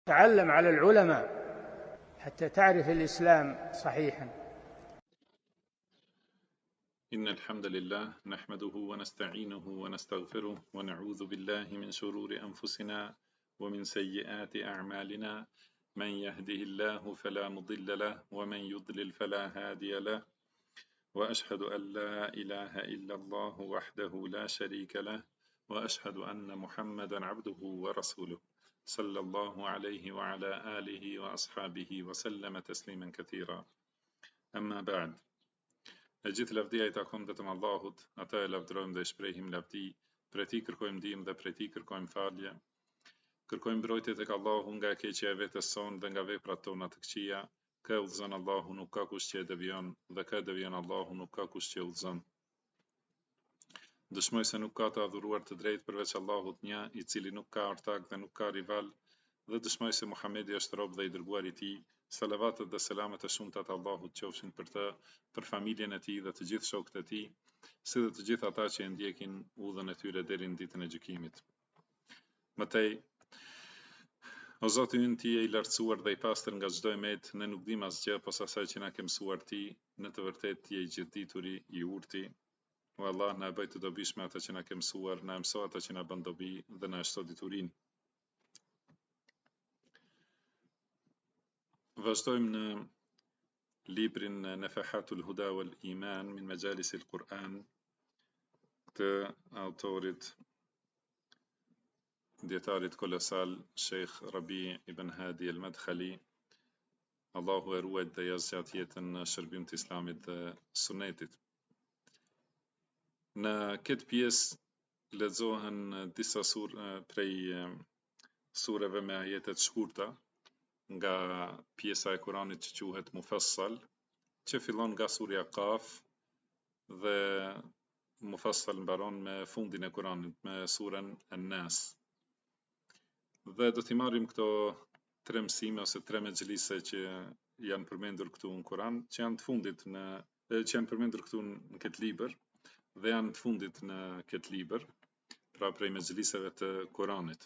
تعلم على العلماء حتى تعرف الإسلام صحيحا. إن الحمد لله نحمده ونستعينه ونستغفره ونعوذ بالله من شرور أنفسنا ومن سيئات أعمالنا، من يهده الله فلا مضل له ومن يضلل فلا هادي له، وأشهد أن لا إله إلا الله وحده لا شريك له، وأشهد أن محمدا عبده ورسوله صلى الله عليه وعلى آله وأصحابه وسلم تسليما كثيرا. أما بعد، e gjithë lavdia I takon vetëm Allahut, ata e lavdërojmë dhe shprehim lavdi, prej tij kërkojmë ndihmë dhe prej tij kërkojmë falje. Kërkojmë mbrojtje tek Allahu nga e keqja e vetes sonë dhe nga veprat tona të këqija. Kë udhëzon Allahu, nuk ka kush që e devijon, dhe kë devijon Allahu, nuk ka kush që udhëzon. Dëshmoj se nuk ka të adhuruar të drejtë përveç Allahut një, I cili nuk ka ortak dhe nuk ka rival, dhe dëshmoj se Muhamedi është rob dhe I dërguari I tij. Salavatet dhe selamet e shumta të Allahut qofshin për të, për familjen e tij dhe të gjithë shokët e tij, si dhe të gjithë ata që e ndjekin udhën e tyre deri në ditën e gjykimit. Mëtej, o Zoti ynë, Ti je I lartësuar dhe I pastër nga çdo emet, ne nuk dim asgjë posa asaj që na ke mësuar Ti, në të vërtetë Ti je I gjithdituri, I urti. O Allah, na e bëj të dobishme ata që na ke mësuar, na mëso ata që na bën dobi dhe na shto diturinë. Vazhdojmë në librin Nafahatul Huda wal Iman min Majalis al-Quran të autorit djetarit kolosal Sheikh Rabi ibn Hadi al-Madkhali. Allahu e ruajt dhe ja zgjat jetën në shërbim të Islamit dhe Sunetit. Në këtë pjesë lexohen disa prej sureve me ajete të shkurta nga pjesa e Kuranit që quhet Mufassal, që fillon nga surja Qaf dhe Mufassal mbaron me fundin e Kuranit, me surën An-Nas. Dhe do t'i marrim këto tre mësime ose tre mexhlise që janë përmendur këtu në Kuran, që janë të fundit që janë përmendur këtu në këtë libër dhe janë të fundit në këtë libër, pra prej mexhliseve të Kuranit.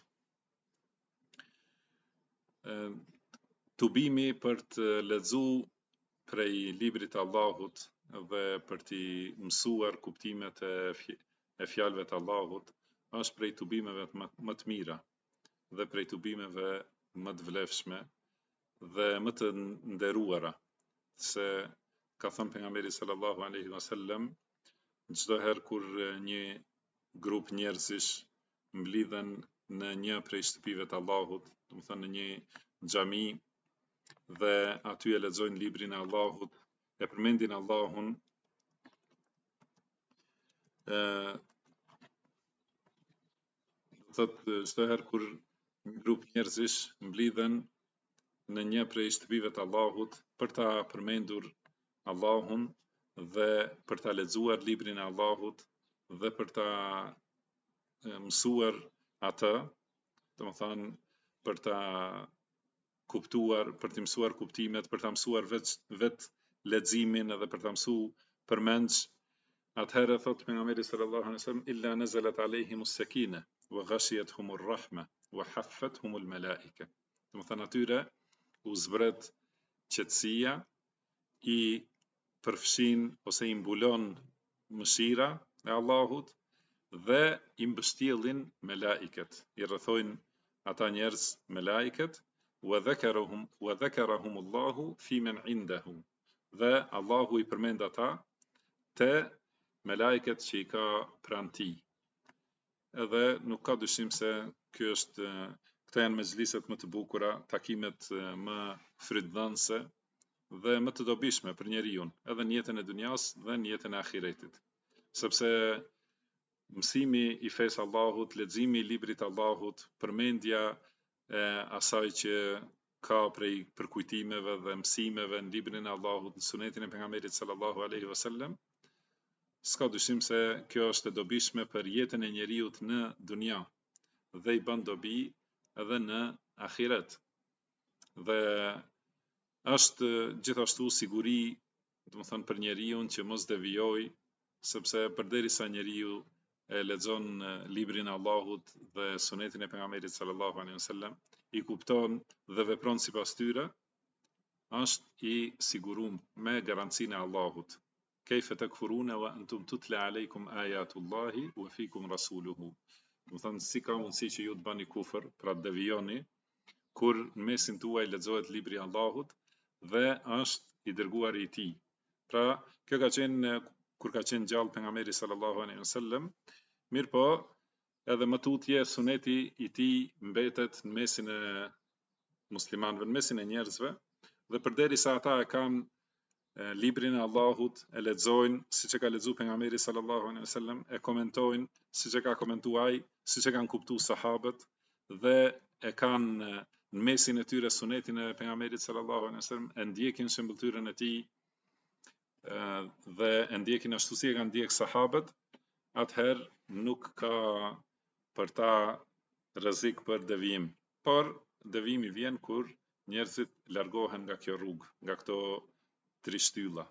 Tubimi për të lexuar prej librit të Allahut dhe për t'i mësuar kuptimet e fjalëve të Allahut është prej tubimeve më të mira dhe prej tubimeve më të vlefshme dhe më të nderuara, se ka thënë pejgamberi sallallahu alaihi wasallam, çdo herë kur një grup njerëzish mblidhen në një prej shtëpive të Allahut, do të thënë në një xhami, dhe aty e lexojnë librin e Allahut, e përmendin Allahun, thotë çdo herë kur një grup njerëzish mblidhen në një prej shtëpive të Allahut për ta përmendur Allahun dhe për ta lexuar librin e Allahut dhe për ta mësuar atë, domethënë për ta kuptuar, për të mësuar kuptimet, për ta mësuar vetë leximin edhe për ta mësuar përmendsh, atëherë thotë pejgamberi sallallahu alaihi wasallam, illa nazalat alaihimus sakina wa ghashiyatuhumur rahma wa haffathumul malaika. Domethënë atyre u zbret qetësia, I përfshin ose I mbulon mëshira e Allahut dhe I mbështjellin melaiket, I rrethojnë ata njerëz melaiket, wa dhakarahum Allahu fi man indahu, dhe Allahu I përmend ata te melaiket që I ka pranë tij. Edhe nuk ka dyshim se këto janë mezhliset më të bukura, takimet më frydhënëse dhe më të dobishme për njeriu, edhe në jetën e dunjas dhe në jetën e ahiretit. Sepse mësimi I fesë Allahut, leximi I librit të Allahut, përmendja e asaj që ka prej përkujtimeve dhe mësimeve në librin e Allahut, në sunetin e pejgamberit sallallahu alaihi wasallam, s'ka dyshim se kjo është e dobishme për jetën e njeriut në dunja dhe I bën dobi edhe në ahiret. Dhe është gjithashtu siguri, domethënë për njeriu që mos devijoj, sepse përderisa njeriu e lexon librin e Allahut dhe sunetin e pejgamberit sallallahu alaihi wasallam, i kupton dhe vepron sipas tyre, është i sigurum me garancinë e Allahut. Kejfe takfuruna wa antum tutla alaykum ayatullahi wa fikum rasuluhu. Do thënë si ka mundësi që ju të bani kufër, pra të devijoni, kur në mesin tuaj lexohet libri i Allahut dhe është i dërguari i tij. Pra, kjo ka qenë kur ka qenë gjallë pejgamberi sallallahu alaihi wasallam, mirëpo edhe më tutje suneti i tij mbetet në mesin e muslimanëve, në mesin e njerëzve, dhe përderisa ata e kanë librin e Allahut, e lexojnë siç e ka lexuar pejgamberi sallallahu alaihi wasallam, e komentojnë siç e ka komentuar ai, siç e kanë kuptuar sahabët dhe e kanë në mesin e tyre sunetin e pejgamberit sallallahu alaihi wasallam, e ndjekin shembulltyrën e tij dhe e ndjekin ashtu si e kanë ndjek sahabët, atëherë nuk ka për ta rrezik për devijim. Por devijimi vjen kur njerëzit largohen nga kjo rrugë, nga këto trishtylla.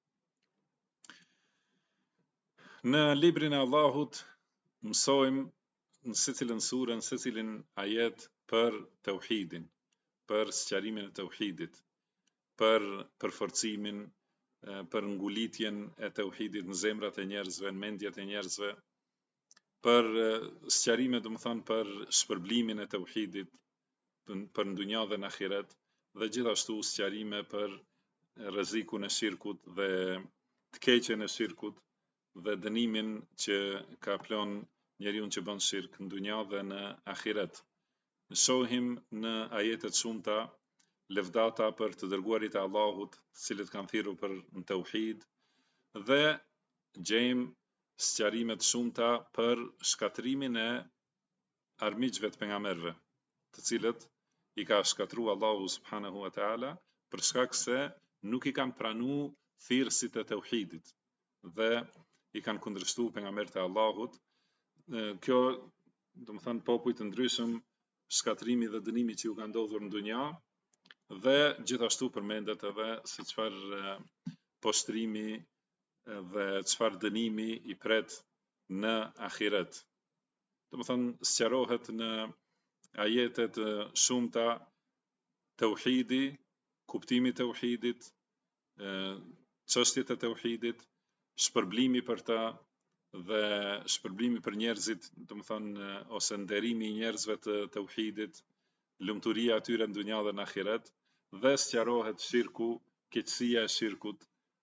Në librin e Allahut mësojmë në secilën sure, në secilin ajet për tauhidin, për sqarimin e tauhidit, për përforcimin, për ngulitjen e tauhidit në zemrat e njerëzve, në mendjet e njerëzve, për sqarime, domethënë për shpërblimin e tauhidit, për në dunja dhe në ahiret, dhe gjithashtu sqarime për rrezikun e shirkut dhe të keqen e shirkut dhe dënimin që ka plon njeriu që bën shirk në dunja dhe në ahiret. Shohim në ajetet shumta lëvdata për të dërguarit e Allahut, të cilët kanë thirrur për në tauhid, dhe gjejmë sqarime të shumta për shkatrimin e armiqve të pejgamberëve, të cilët i ka shkatruar Allahu subhanahu wa taala për shkak se nuk i kanë pranuar thirrësit e tauhidit dhe i kanë kundërshtuar pejgamberët e Allahut. Kjo, domethënë, popujt të ndryshëm, shkatrimi dhe dënimi që ju ka ndodhur në dunja, dhe gjithashtu përmendet edhe se çfarë poshtrimi dhe çfarë dënimi i pret në ahiret. Domethënë, sqarohet në ajetet shumta tauhidi, kuptimi i tauhidit, çështjet e tauhidit, shpërblimi për ta dhe shpërblimi për njerëzit, domethënë ose nderimi i njerëzve të tauhidit, lumturia e tyre në dunja dhe në ahiret, dhe sqarohet shirku, keqësia e shirkut,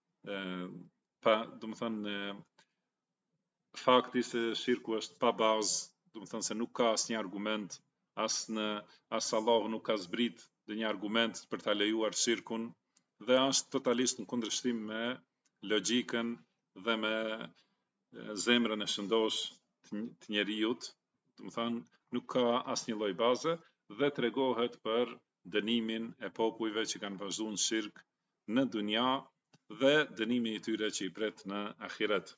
domethënë fakti se shirku është pa bazë, domethënë se nuk ka asnjë argument, as Allahu nuk ka zbrit ndonjë argument për ta lejuar shirkun, dhe është totalisht në kundërshtim me logjikën dhe me zemrën e shëndosh të njeriut, domethënë nuk ka asnjë lloj baze dhe tregohet për dënimin e popujve që kanë vazhduar në shirk në dunja dhe dënimi i tyre që i pret në ahiret.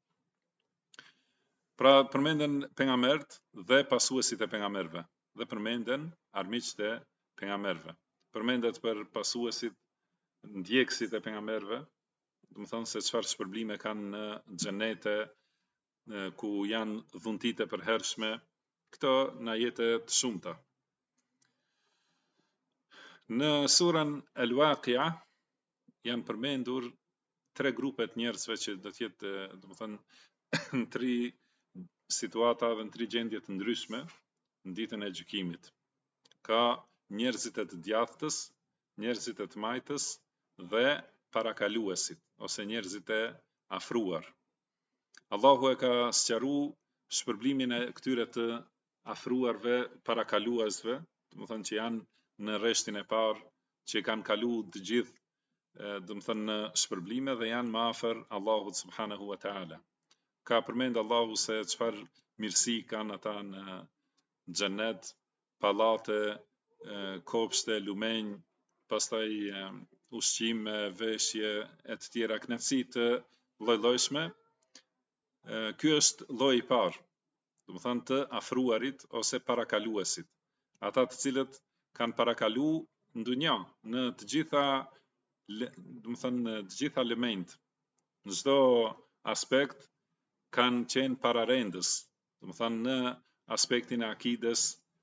Pra përmenden pejgamberët dhe pasuesit e pejgamberëve, dhe përmenden armiqtë e pejgamberëve. Përmendet për pasuesit, ndjekësit e pejgamberëve, domethënë se çfarë shpërblime kanë në xhenete, ku janë dhuntit e përhershme, këto në ajete të shumta. Në surën Al-Waqi'a janë përmendur 3 grupe të njerëzve që do të jetë, domethënë, në 3 situata dhe në 3 gjendje të ndryshme në ditën e gjykimit. Ka njerëzit e të djathtës, njerëzit e të majtës dhe parakaluesit ose njerëzit e afruar. Allahu e ka sqaruar shpërblimin e këtyre të afruarve, parakaluesve, domethënë që janë në rreshtin e parë, që kanë kaluar të gjithë, domethënë në shpërblime dhe janë më afër Allahut subhanahu wa taala. Ka përmend Allahu se çfarë mirësi kanë ata në xhenet, pallate, kopshte, lumenj, pastaj ushqime, veshje e të tjera, kënaqësi të lloj-llojshme. Ky është lloji i parë, domethënë të afruarit ose parakaluesit, ata të cilët kanë parakaluar në dunja, në të gjitha, domethënë në të gjitha elementë, në çdo aspekt kanë qenë pararendës, domethënë në aspektin e akides,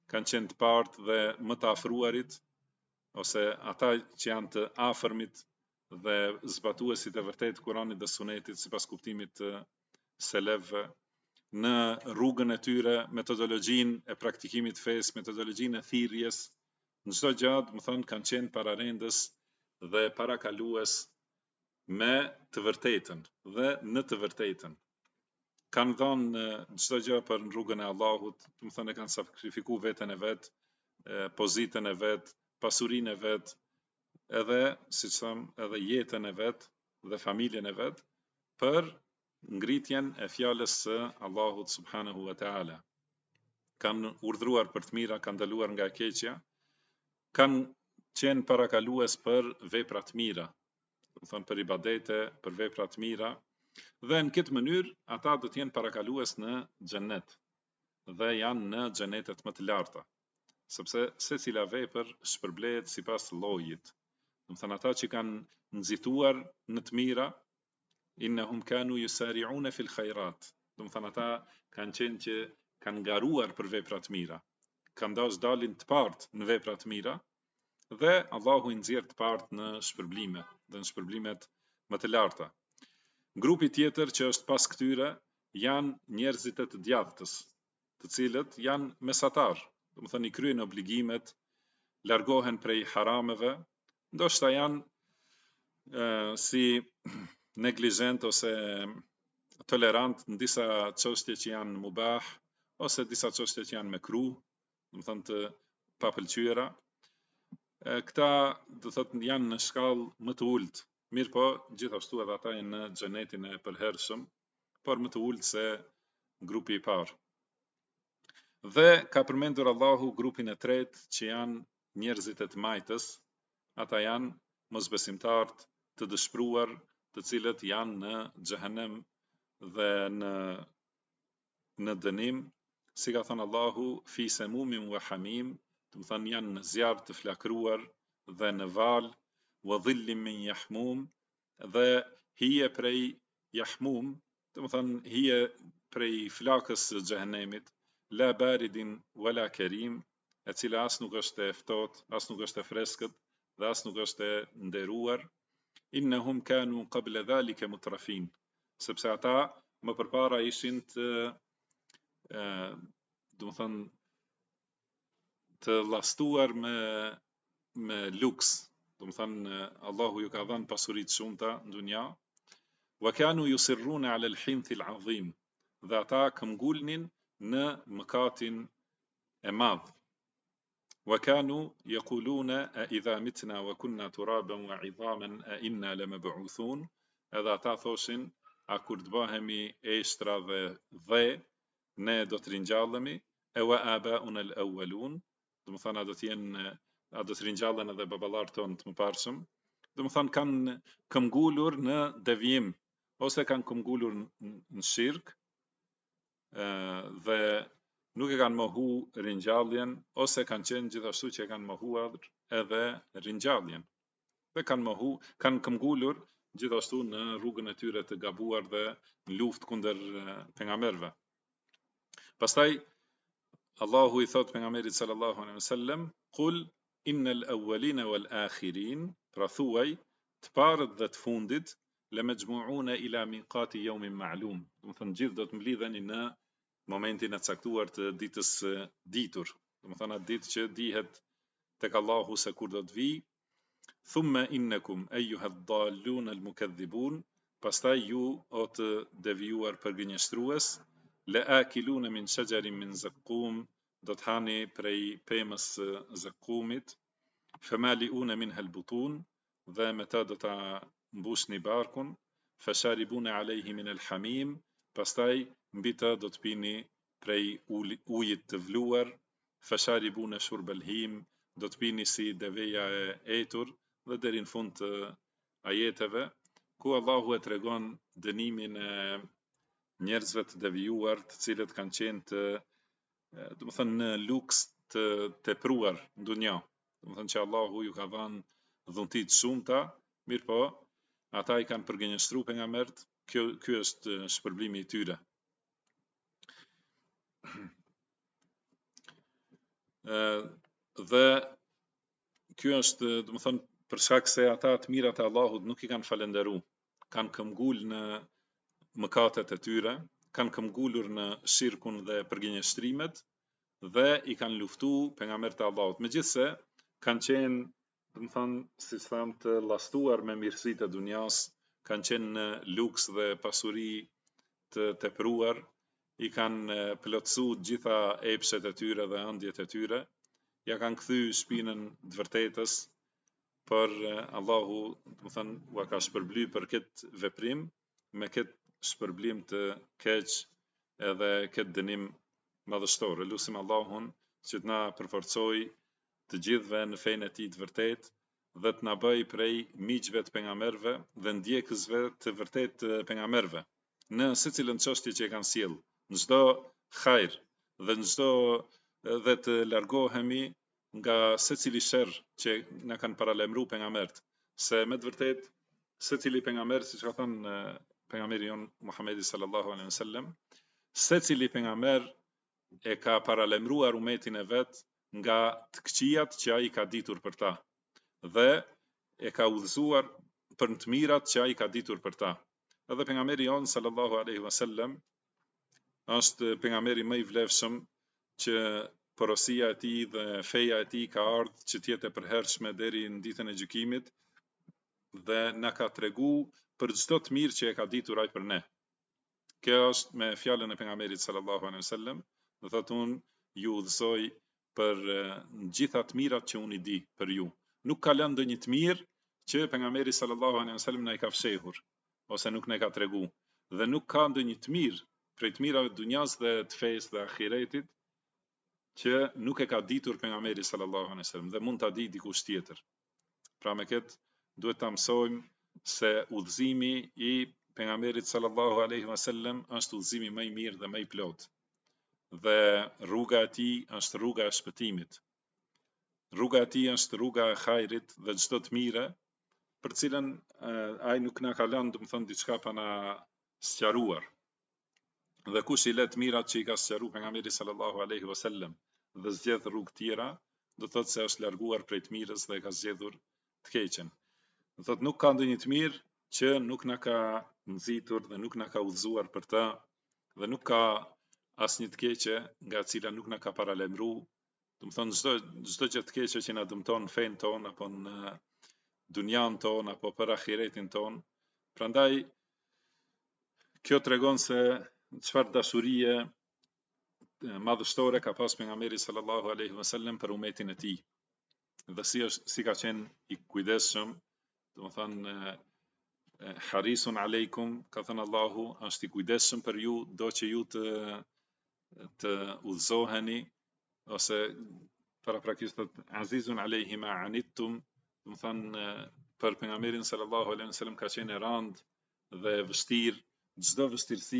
kanë qenë të partë dhe më të afruarit, ose ata që janë të afërmit dhe zbatuesit e vërtet Kuranit dhe Sunetit sipas kuptimit të selefëve, në rrugën e tyre, metodologjinë e praktikimit fesë, metodologjinë e thirrjes, në çdo gjë, do të thonë, kanë qenë pararendës dhe parakalues me të vërtetën dhe në të vërtetën. Kanë dhënë çdo gjë për në rrugën e Allahut, do të thonë e kanë sakrifikuar veten e vet, pozitën e vet, pasurinë e vet, edhe, siç them, edhe jetën e vet dhe familjen e vet për ngritjen e fjalës së Allahut subhanahu wa taala. Kanë urdhëruar për të mira, kanë ndaluar nga e keqja, kanë qenë parakalues për vepra të mira, do të thonë për ibadete, për vepra të mira, dhe në këtë mënyrë ata do të jenë parakalues në xhenet dhe janë në xhenetet më të larta, sepse secila vepër shpërblehet sipas llojit. Do të thonë ata që kanë nxituar në të mira, innahum kanu yusari'una fil khairat. Do të thonë ata kanë qenë që kanë garuar për vepra të mira, kanë dashur dalin të partë në vepra të mira, dhe Allahu i nxjerr të partë në shpërblime, dhe në shpërblimet më të larta. Grupi tjetër që është pas këtyre janë njerëzit e të djathtës, të cilët janë mesatar, do të thonë i kryejnë obligimet, largohen prej harameve, ndoshta janë si neglizhent ose tolerant në disa çështje që janë mubah, ose disa çështje që janë mekruh, do të thonë të papëlqyera. Këta do thotë janë në shkallë më të ulët, mirë po gjithashtu edhe ata janë në xhenetin e përhershëm, por më të ulët se grupi i parë. Dhe ka përmendur Allahu grupin e tretë që janë njerëzit e të majtës, ata janë mosbesimtarët të dëshpëruar, të cilët janë në xhehenem dhe në dënim, si ka thënë Allahu fi semumin wa hamim, do të thonë janë në zjarr të flakruar dhe në val, wa dhillim min yahmum, dhe hije prej yahmum, do të thonë hije prej flakës së xhehenemit, la baridin wala karim, e cila as nuk është e ftohtë, as nuk është e freskët dhe as nuk është e nderuar. Innahum kanu qabla dhalika mutrafin, sepse ata më përpara ishin të do të thonë të llastuar me luks, do të thonë Allahu ju ka dhënë pasuri të shumta në dunja, wa kanu yusirruna ala al-hinth al-azim, dhe ata këmbgulnin në mëkatin e madh. Wa kanu yaquluna a idha mitna wa kunna turaban wa 'idhaman a inna lamab'uthun, edhe ata thoshin, a kur të bëhemi eshtra dhe dhe, ne do të ringjallemi, e wa abauna al-awwalun, do të thonë a do të ringjallen edhe baballarët tonë të mëparshëm, do të thonë kanë këmbgulur në devijim, ose kanë këmbgulur në shirk, dhe nuk e kanë mohu ringjalljen, ose kanë qenë gjithashtu që e kanë mohuar edhe ringjalljen, dhe kanë këmbgulur gjithashtu në rrugën e tyre të gabuar dhe në luftë kundër pejgamberëve. Pastaj Allahu i thot pejgamberit sallallahu alaihi wasallam, qul innal awwalina wal akhirin, pra thuaj, të parët dhe të fundit, lamajmu'una ila miqati yawmin ma'lum, do të thonë gjithë do të mblidheni në momentin e caktuar të ditës së ditur, do të thonë atë ditë që dihet tek Allahu se kur do të vijë. Thumma innakum ayyuha ad-dallun al-mukaththibun, pastaj ju o të devijuar përgënjeshtrues, la akiluna min shajarin min zaqqum, do të hani prej pemës së zaqqumit, famaliuna minha al-butun, dhe me ta do ta mbushni barkun, fasharibuna alayhi min al-hamim, pastaj mbi të do të pini prej ujit të vluar, fasharibuna shurb al-him, do të pini si deveja e etur, dhe deri në fund të ajeteve, ku Allahu e tregon dënimin e njerëzve të devijuar, të cilët kanë qenë do të thënë në luks të tepruar në dunja, do të thënë që Allahu ju ka dhënë dhunti të shumta, mirë po, ata i kanë përgënjeshtruar pejgamberët, ky është shpërblimi i tyre. Dhe ky është, do të thonë, për shkak se ata të mirat e Allahut nuk i kanë falendëruar, kanë këmbgul në mëkatet e tyre, kanë këmbgulur në shirkun dhe përgënjeshtrimet dhe i kanë luftu pejgamberët e Allahut. Megjithse kanë qenë, do të thonë, si tham, të llastuar me mirësitë e dunjas, kanë qenë në luks dhe pasuri të tepruar, i kanë plotësu gjitha epshet e tyre dhe ëndjet e tyre, ja kanë kthy shpinën të vërtetës, por Allahu, do të thënë, ua ka shpërbly për këtë veprim me këtë shpërblim të keq edhe këtë dënim madhështor. Lutim Allahun që të na përforcoj të gjithëve në fenë e tij të vërtetë dhe të na bëj prej miqve të pejgamberëve dhe ndjekësve të vërtetë të pejgamberëve në secilën çështje që e kanë sjell, në çdo hajër dhe në çdo dhe të largohemi nga secili sherr që na kanë paralajmëruar pejgamberët, se me të vërtetë secili pejgamber, siç ka thënë pejgamberi jon Muhamedi sallallahu alaihi wasallam, secili pejgamber e ka paralajmëruar umetin e vet nga të këqijat që ai ka ditur për ta dhe e ka udhëzuar për të mirat që ai ka ditur për ta. Edhe pejgamberi jon sallallahu alaihi wasallam është pejgamberi më i vlefshëm që porosia e tij dhe feja e tij ka ardhur që të jetë e përhershme deri në ditën e gjykimit dhe na ka tregu për çdo të mirë që e ka ditur ai për ne. Kjo është me fjalën e pejgamberit sallallahu alaihi wasallam, do thotë unë ju udhësoj për gjitha të mirat që unë i di për ju. Nuk ka lënë ndonjë të mirë që pejgamberi sallallahu alaihi wasallam na i ka fshehur ose nuk na ka tregu, dhe nuk ka ndonjë të mirë prej të mirave të dunjas dhe të fesë dhe ahiretit që nuk e ka ditur pejgamberi sallallahu alaihi wasallam dhe mund ta di dikush tjetër. Pra me këtë duhet ta mësojmë se udhëzimi i pejgamberit sallallahu alaihi wasallam është udhëzimi më i mirë dhe më i plotë. Dhe rruga e tij është rruga e shpëtimit. Rruga e tij është rruga e hajrit dhe çdo të mire, për cilën ai nuk na ka lënë, domethënë, diçka pa na sqaruar. Dhe kush i let mirat që i ka sqaruar pejgamberi sallallahu alaihi wasallam dhe zgjedh rrugë tjera, do thotë se është larguar prej të mirës dhe ka zgjedhur të keqen. Do thotë nuk ka ndonjë të mirë që nuk na ka nxitur dhe nuk na ka udhëzuar për ta, dhe nuk ka asnjë të keqe nga e cila nuk na ka paralajmëruar. Do të thonë çdo gjë të keqe që na dëmton në fenë tonë apo në dunjan tonë apo për ahiretin tonë. Prandaj kjo tregon se çfarë dashurie madhështore ka pas pejgamberi sallallahu alaihi wasallam për umetin e tij. Dhe si ka qenë i kujdesshëm, domethënë harisun aleikum, ka thënë Allahu, është i kujdesshëm për ju, do që ju të udhëzoheni, ose paraprakisht azizun alaihi ma anittum, domethënë për pejgamberin sallallahu alaihi wasallam ka qenë e rëndë dhe vështirë çdo vështirësi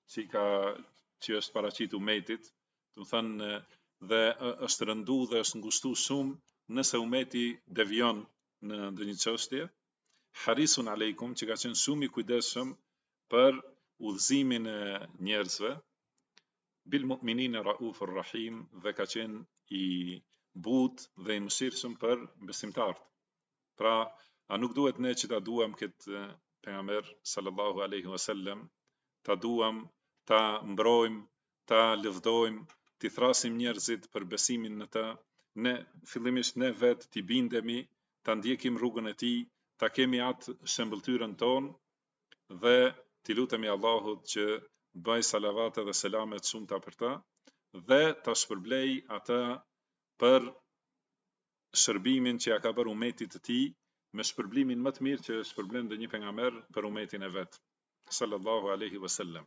që është paraqitur umetit, domethënë dhe është rëndu dhe është ngushtu shumë nëse umeti devion në ndonjë çështje. Harisun aleikum, që ka qenë shumë i kujdesshëm për udhëzimin e njerëzve, bil mu'minina raufur rahim, dhe ka qenë i butë dhe i mëshirshëm për besimtarët. Pra, a nuk duhet ne që ta duam këtë pejgamber sallallahu alaihi wasallam, ta duam, ta mbrojmë, ta lëvdojmë, t'i thrasim njerëzit për besimin në të, ne fillimisht ne vetë t'i bindemi, ta ndjekim rrugën e tij, ta kemi atë shembulltyrën tonë dhe t'i lutemi Allahut që bëj salavate dhe selamet shumëta për ta dhe ta shpërblej ata për shërbimin që ja ka bërë umetit të tij, me shpërblimin më të mirë që shpërblen ndonjë pejgamber për umetin e vet, sallallahu alaihi wasallam.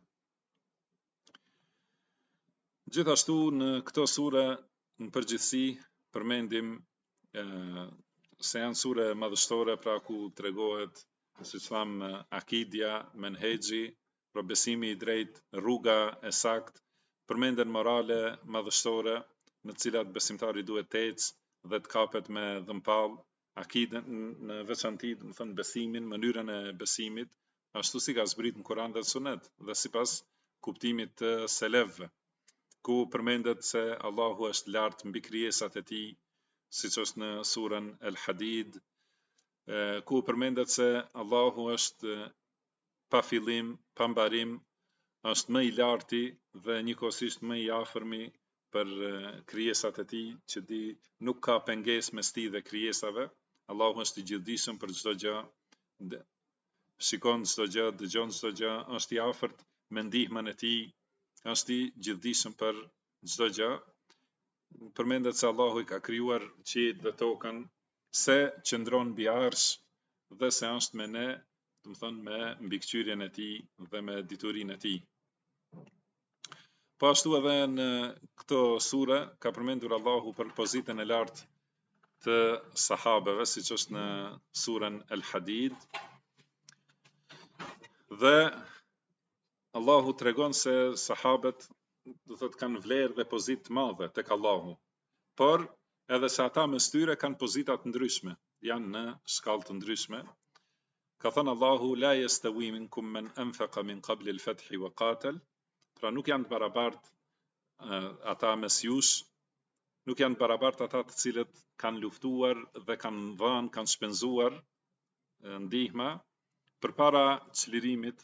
Gjithashtu në këto sure në përgjithësi përmendim se janë sure madhështore, pra ku tregohet, siç tham, akidja, menhexhi, pra besimi i drejtë, rruga e saktë, përmenden morale madhështore në të cilat besimtari duhet të ecë dhe të kapet me dhëmpall, akiden në veçanti, do të thënë besimin, mënyrën e besimit, ashtu si ka zbrit në Kur'an dhe Sunet dhe sipas kuptimit të selefëve. ku përmendet se Allahu është lartë mbi krijesat e tij, siç është në surën El Hadid, ku përmendet se Allahu është pa fillim, pa mbarim, është më i larti dhe njëkohësisht më i afërmi për krijesat e tij, që nuk ka pengesë mes tij dhe krijesave. Allahu është i gjithdijshëm për çdo gjë, shikon çdo gjë, dëgjon çdo gjë, është i afërt me ndihmën e tij, është i gjithdijshëm për çdo gjë. Përmendet se Allahu i ka krijuar qiellin dhe tokën, se qëndron mbi arsh dhe se është me ne, do të thonë me mbikëqyrjen e tij dhe me diturinë e tij. Po ashtu edhe në këto sure ka përmendur Allahu për pozitën e lartë të sahabeve, siç është në surën El Hadid. Dhe Allahu tregon se sahabët, do thotë, kanë vlerë dhe pozitë të madhe tek Allahu, por edhe se ata mes tyre kanë pozita të ndryshme, janë në shkallë të ndryshme. Ka thënë Allahu: la yastawi minkum man anfaqa min qabli al-fathi wa qatal. Pra nuk janë të barabartë ata mes jush, nuk janë të barabartë ata të cilët kanë luftuar dhe kanë dhënë, kanë shpenzuar ndihma përpara çlirimit,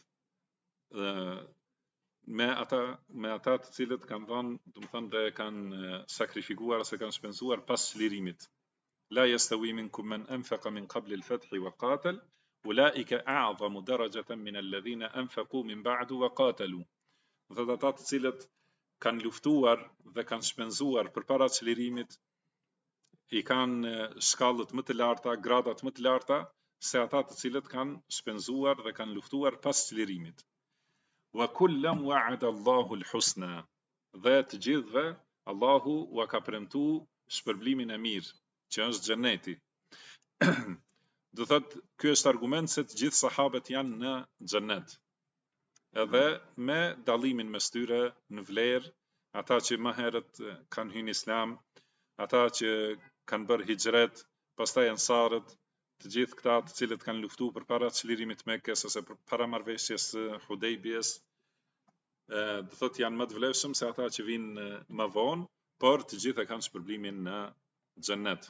me ata të cilët kanë dhënë, do të thonë, dhe kanë sakrifikuar ose kanë shpenzuar pas çlirimit. La yastawi minkum man anfaqa min qabli al-fathi wa qatal ulaika a'zamu darajatan min alladhina anfaqu min ba'du wa qatalu. Dhe ata të cilët kanë luftuar dhe kanë shpenzuar përpara çlirimit i kanë shkallët më të larta, gradat më të larta se ata të cilët kanë shpenzuar dhe kanë luftuar pas çlirimit. Wa kullam wa'ada Allahu al-husna. Dhe të gjithëve Allahu ua ka premtuar shpërblimin e mirë, që është xheneti. Do thotë, ky është argument se të gjithë sahabët janë në xhenet. Edhe me dallimin mes tyre në vlerë, ata që më herët kanë hyrë në Islam, ata që kanë bërë hijret, pastaj ansarët, të gjithë këta të cilët kanë luftuar përpara çlirimit të Mekës ose para marrëveshjes së Hudejbiyes, do thotë janë më të vlefshëm se ata që vinë më vonë, por të gjithë kanë shpërblimin në xhennet.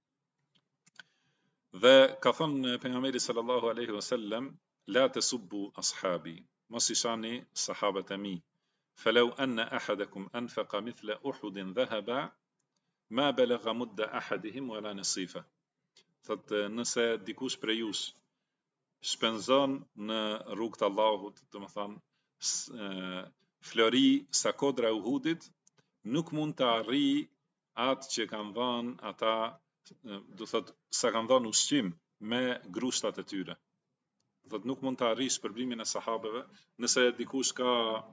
Dhe ka thënë pejgamberi sallallahu alaihi wasallam: la tasubbu ashabi, mos i shani sahabët e mi. Falau anna ahadakum anfaqa mithla uhudin dhahaba ma balagha mudda ahadihim wala nasifa. Thotë, nëse dikush prej jush shpenzon në rrugt të Allahut, do të thonë flori sa kodra e Uhudit, nuk mund të arrijë atë që kanë dhënë ata, do thotë sa kanë dhënë ushqim me grushtat e tyre. Do thotë nuk mund të arrijë shpërblimin e sahabeve nëse dikush ka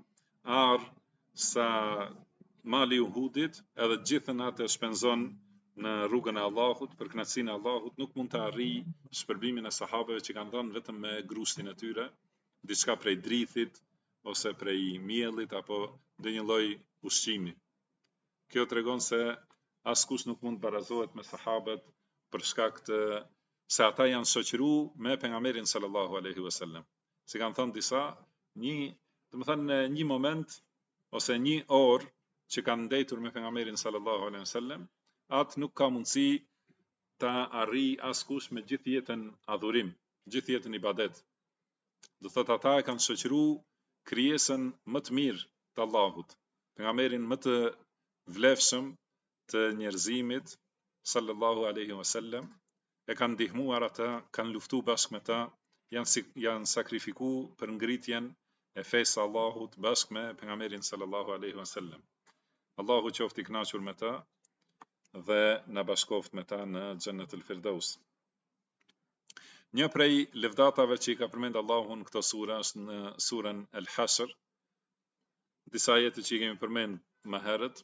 sa mali Uhudit, edhe gjithën atë shpenzon në rrugën e Allahut, për kënaqësinë e Allahut, nuk mund të arrijë shpërblimin e sahabeve që kanë dhënë vetëm me grushtin e tyre, diçka prej drithit ose prej miellit apo ndonjë lloj ushqimi. Kjo tregon se askush nuk mund të barazohet me sahabët për shkak të se ata janë shoqëruar me pejgamberin sallallahu alaihi wasallam. Si kanë thënë disa, një moment ose një orë që kanë ndetur me pejgamberin sallallahu alaihi wasallam, atë nuk ka mundësi ta arrijë askush me gjithë jetën adhurim, gjithë jetën ibadet. Do thotë ata e kanë shoqëruar krijesën më të mirë të Allahut, pejgamberin më të vlefshëm të njerëzimit sallallahu alaihi wasallam, e kanë ndihmuar ata, kanë luftuar bashkë me ta, janë sakrifikuar për ngritjen e fesë së Allahut bashkë me pejgamberin sallallahu alaihi wasallam. Allahu qoftë i kënaqur me ta dhe na bashkoft me ta në Xhennetul Firdaus. Një prej lëvdatave që i ka përmend Allahu në këtë sure është në surën El Hashr, disa ajete që i kemi përmend më herët.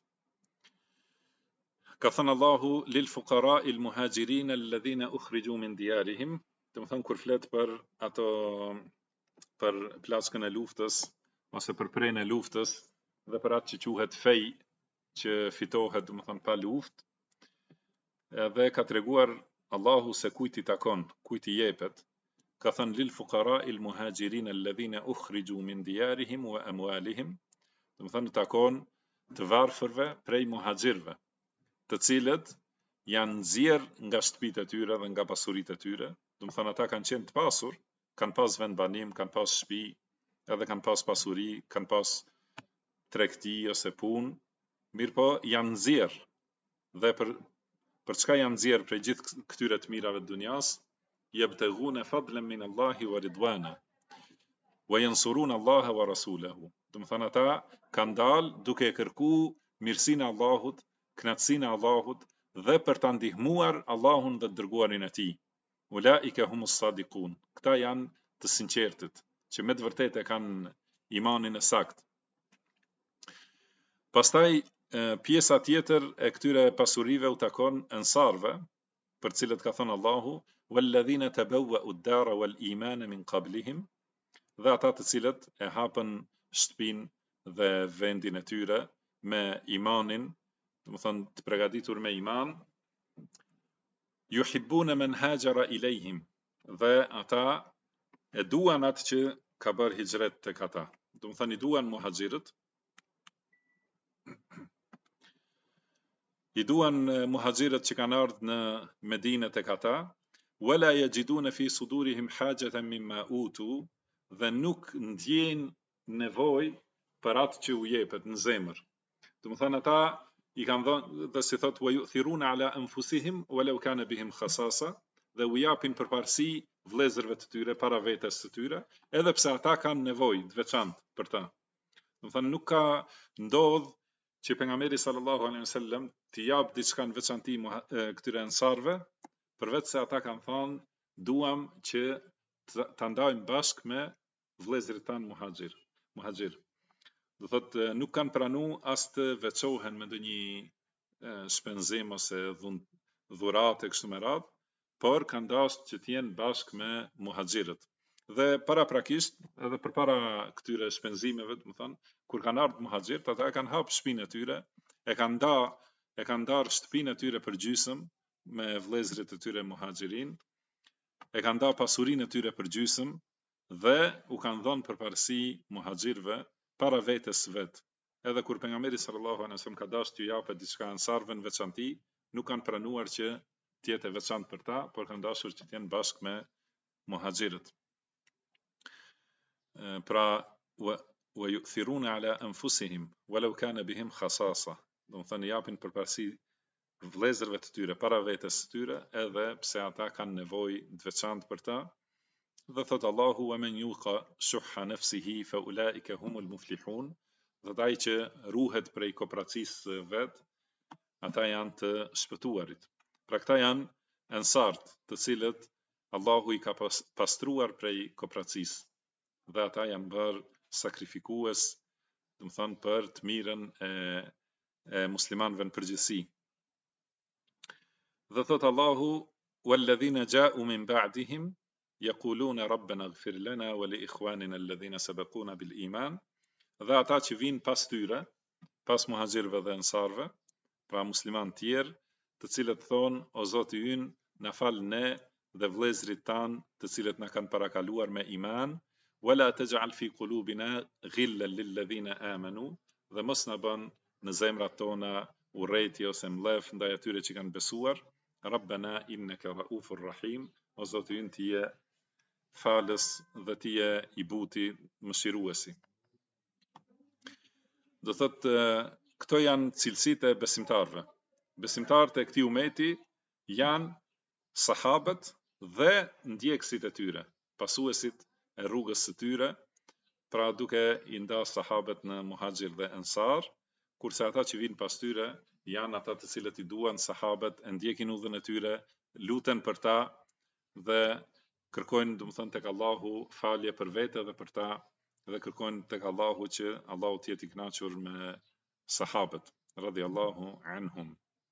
Ka thënë Allahu: lil fuqara'il muhajirin alladhina ukhriju min diyarihim, do të thonë kur flet për ato, për plaçkën e luftës ose për prerjen e luftës dhe për atë që quhet fej, që fitohet, do të thonë pa luftë, dhe ka treguar Allahu se kujt i takon, kujt i jepet. Ka thënë lil fuqara'il muhajirin alladhina ukhriju min diyarihim wa amwalihim, do të thonë takon të varfërve prej muhaxhirëve, të cilët janë nxjerr nga shtëpitë e tyre dhe nga pasuritë e tyre, do të thonë ata kanë qenë të pasur, kanë pas vend banim, kanë pas shtëpi, edhe kanë pas pasuri, kanë pas tregti ose punë, mirë po janë nxjerr dhe për çka janë nxjerr prej gjithë këtyre të mirave të dunjas, yabtaghuna fadlan min Allahi wa ridwana wa yansuruna Allaha wa rasulahu. Do të thonë ata kanë dalë duke e kërku mirësinë e Allahut, kënaqësinë e Allahut dhe për ta ndihmuar Allahun dhe të dërguarin e tij. Ulaika humus sadiqun. Këta janë të sinqertët, që me të vërtetë e kanë imanin e saktë. Pastaj pjesa tjetër e këtyre pasurive u takon ansarve, për cilët ka thënë Allahu, walladhina tabawwa'u ad-dara wal imana min qablihim, dhe ata të cilët e hapën shtëpinë dhe vendin e tyre me imanin, do të thonë të përgatitur me iman, yuhibbuna man hajara ilayhim, dhe ata e duan atë që ka bërë hijret tek ata. Do të thonë i duan muhaxhirët, i duan muhaxhirët që kanë ardhur në Medinë tek ata, wala yajiduna fi sudurihim hajatan mimma utu, dhe nuk ndjejnë nevojë për atë që u jepet në zemër. Do të thonë ata i kanë dhënë, dhe si thotë wa yu'thiruna ala anfusihim walau kana bihim khasasa, dhe u japin përparësi vëllezërve të tyre para vetes së tyre, edhe pse ata kanë nevojë të veçantë për ta. Do të thonë nuk ka ndodh që pejgamberi sallallahu alaihi wasallam t'i jap diçka në veçanti këtyre ansarve, përveç se ata kanë thënë duam që ta ndajmë bashkë me vëllezërit tanë muhaxhir. Do thotë nuk kanë pranuar as të veçohen me ndonjë shpenzim ose dhurate kështu me radhë, por kanë dashur që të jenë bashkë me muhaxhirët. Dhe paraprakisht, edhe përpara këtyre shpenzimeve, do të thonë, kur kanë ardhur muhaxhirët, ata kanë hapur shtëpinë e tyre, e kanë ndarë shtëpinë e tyre për gjysmë me vëllezërit e tyre muhaxhirin, e kanë ndarë pasurinë e tyre për gjysmë dhe u kanë dhënë përparësi muhaxhirëve para vetes vet. Edhe kur pejgamberi sallallahu alaihi wasallam ka dashur t'ju japë diçka ansarëve në veçanti, nuk kanë pranuar që të jetë e veçantë për ta, por kanë dashur që të jenë bashkë me muhaxhirët. Pra wa yu'thiruna ala anfusihim walau kana bihim khasasa. Do të thonë japin përparësi vëllezërve të tyre para vetes së tyre, edhe pse ata kanë nevojë të veçantë për ta. Dhe thot Allahu wa man yuqa shuhha nafsihi fa ulaika humul muflihun, dhe ai që ruhet prej kopracisë vet, ata janë të shpëtuarit. Pra këta janë ansart, të cilët Allahu i ka pastruar prej kopracisë, dhe ata janë bërë sakrifikues, do të thonë për të mirën e muslimanëve në përgjithësi. Dhe thot Allahu walladhina ja'u min ba'dihim yaquluna rabbana ighfir lana wa li ikhwanina alladhina sabaquna bil iman, dhe ata që vinë pas tyre, pas muhaxhirëve dhe ansarëve, pra muslimanë tjerë, të cilët thonë o Zoti ynë, na fal ne dhe vëllezërit tan, të cilët na kanë parakaluar me iman, wala taj'al fi qulubina ghillan lil ladhina amanu, dhe mos na bën në zemrat tona urrëti ose mllëf ndaj atyre që kanë besuar. Rabbana innaka raufur rahim, o Zoti ynë ti je falës dhe ti je i buti, mëshiruesi. Do thotë këto janë cilësitë e besimtarëve. Besimtarët e këtij umeti janë sahabët dhe ndjekësit e tyre, pasuesit e rrugës së tyre, pra duke i ndarë sahabët në muhaxhir dhe ansar, kurse ata që vinë pas tyre janë ata të cilët i duan sahabët, e ndjekin udhën e tyre, luten për ta dhe kërkojnë, do të thonë, tek Allahu falje për vete dhe për ta, dhe kërkojnë tek Allahu që Allahu të jetë i kënaqur me sahabët radhiyallahu anhum.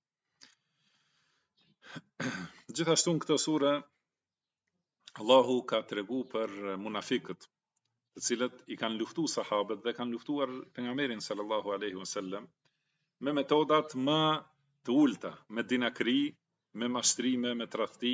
Gjithashtu në këtë sure Allahu ka tregu për munafikët, të cilët i kanë luftuar sahabët dhe kanë luftuar pejgamberin sallallahu alaihi wasallam me metodat më të ulta, me dinakri, me mashtrime, me tradhti.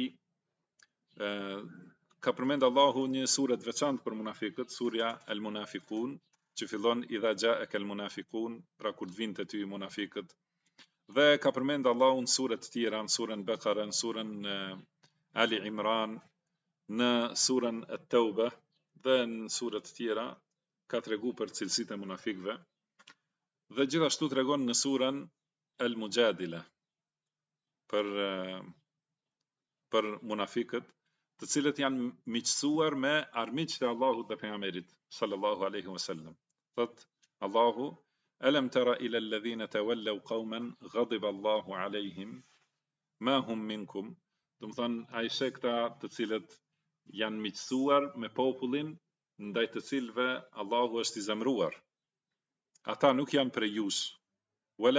Ka përmend Allahu një sure të veçantë për munafikët, surja El Munafikun, që fillon idha ja'aka al-munafiqun, pra kur të vinë te ty munafiqët. Dhe ka përmend Allahu në sure të tjera, në surën Bekara, në surën Ali Imran, në surën At-Tauba dhe në sure të tjera ka tregu për cilësitë e munafikëve. Dhe gjithashtu tregon në surën Al-Mujadila për munafikët, të cilët janë miqësuar me armiqtë e Allahut dhe pejgamberit sallallahu alaihi wasallam. Thot Allahu: Alam tara ila alladhina tawallaw qauman ghadiba Allahu alaihim ma hum minkum. Do të thonë ai shekta të cilët janë miqësuar me popullin ndaj të cilëve Allahu është i zemëruar. Ata nuk janë prej jush, wala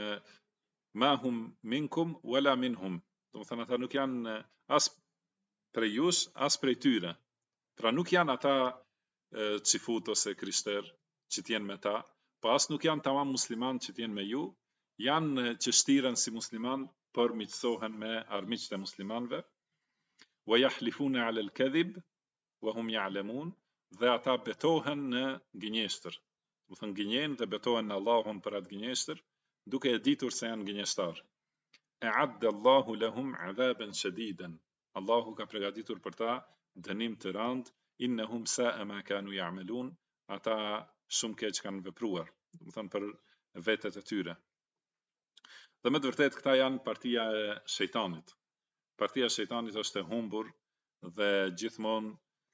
ma hum minkum wala minhum. Do të thonë ata nuk janë as prej jush, as prej tyre. Pra nuk janë ata çifut ose krishter që t'jenë me ta, pa as nuk janë tamam musliman që t'jenë me ju, janë që shtiren si musliman, por miqësohen me armiqtë e muslimanëve. Wa yahlifuna 'ala al-kadhib wa hum ya'lamun, dhe ata betohen në gënjeshtër. Do thënë gënjejnë dhe betohen në Allahun për atë gënjeshtër, duke e ditur se janë gënjeshtar. A'adda Allahu lahum 'adhaban shadidan. Allahu ka përgatitur për ta dënim të rënd, innahum sa'a ma kanu ya'malun, ata shumë keq kanë vepruar, do të thënë për vetët e tyre. Dhe me të vërtet këta janë partia e shejtanit. Partia e shejtanit është e humbur dhe gjithmonë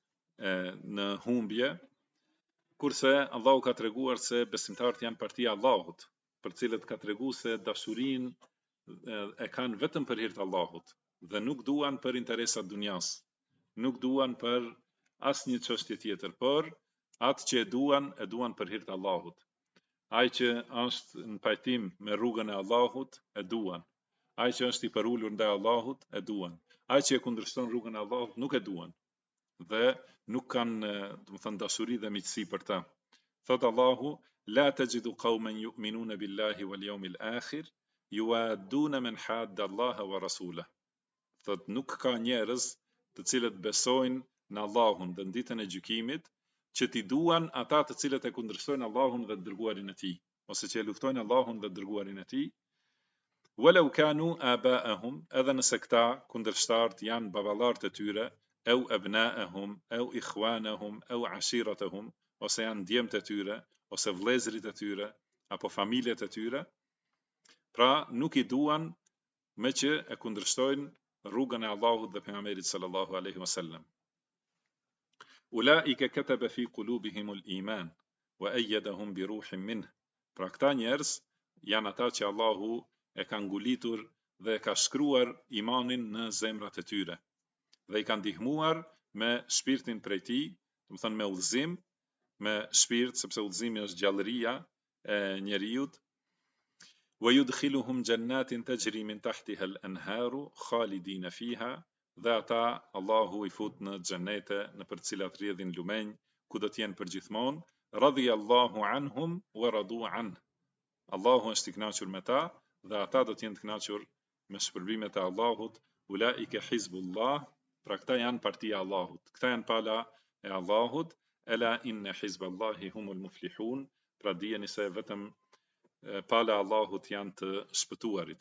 në humbje, kurse Allahu ka treguar se besimtarët janë partia e Allahut, për cilët ka treguar se dashurinë e kanë vetëm për hir të Allahut dhe nuk duan për interesat dunjas, nuk duan për asnjë çështje tjetër, por atë që e duan për hir të Allahut. Ai që është në pajtim me rrugën e Allahut e duan. Ai që është i përulur ndaj Allahut e duan. Ai që e kundërshton rrugën e Allahut nuk e duan. Dhe nuk kanë, do të thënë, dashuri dhe miqësi për ta. Thot Allahu: La tajidu qauman yu'minuna billahi wal yawmil akhir yu'adduna man hadda Allaha wa rasulahu. Thot nuk ka njerëz të cilët besojnë në Allahun dhe në ditën e gjykimit, që t'i duan ata të cilët e kundërshtojnë Allahun dhe dërguarin e tij, ose që e luftojnë Allahun dhe dërguarin e tij. Walau kanu aba'ahum, edhe nëse këta kundërshtarët janë baballarët e tyre, au abna'ahum, au ikhwanahum, au ashiratahum, ose janë djemt e tyre, ose vëllezërit e tyre, apo familjet e tyre, pra nuk i duan me që e kundërshtojnë rrugën e Allahut dhe pejgamberit sallallahu alaihi wasallam. Ulaika kataba fi qulubihimul iman wa ayyadahum bi ruhin minh. Pra këta njerëz janë ata që Allahu e ka ngulitur dhe ka shkruar imanin në zemrat e tyre dhe i ka ndihmuar me shpirtin prej tij, do të thënë me udhëzim, me shpirt, sepse udhëzimi është gjallëria e njeriut. Wa yudkhiluhum jannatin tajri min tahtiha al-anharu khalidina fiha, dhe ata Allahu i fut në xhenete në për cilat rrjedhin lumenj, ku do të jenë përgjithmonë. Radiyallahu anhum wa radu an. Allahu është i kënaqur me ta dhe ata do të jenë të kënaqur me shpërblimet e Allahut. Ulaika hizbullah, pra këta janë partia e Allahut, këta janë pala e Allahut. Ela inna hizballahi humul muflihun, pra dijeni se vetëm pala e Allahut janë të shpëtuarit.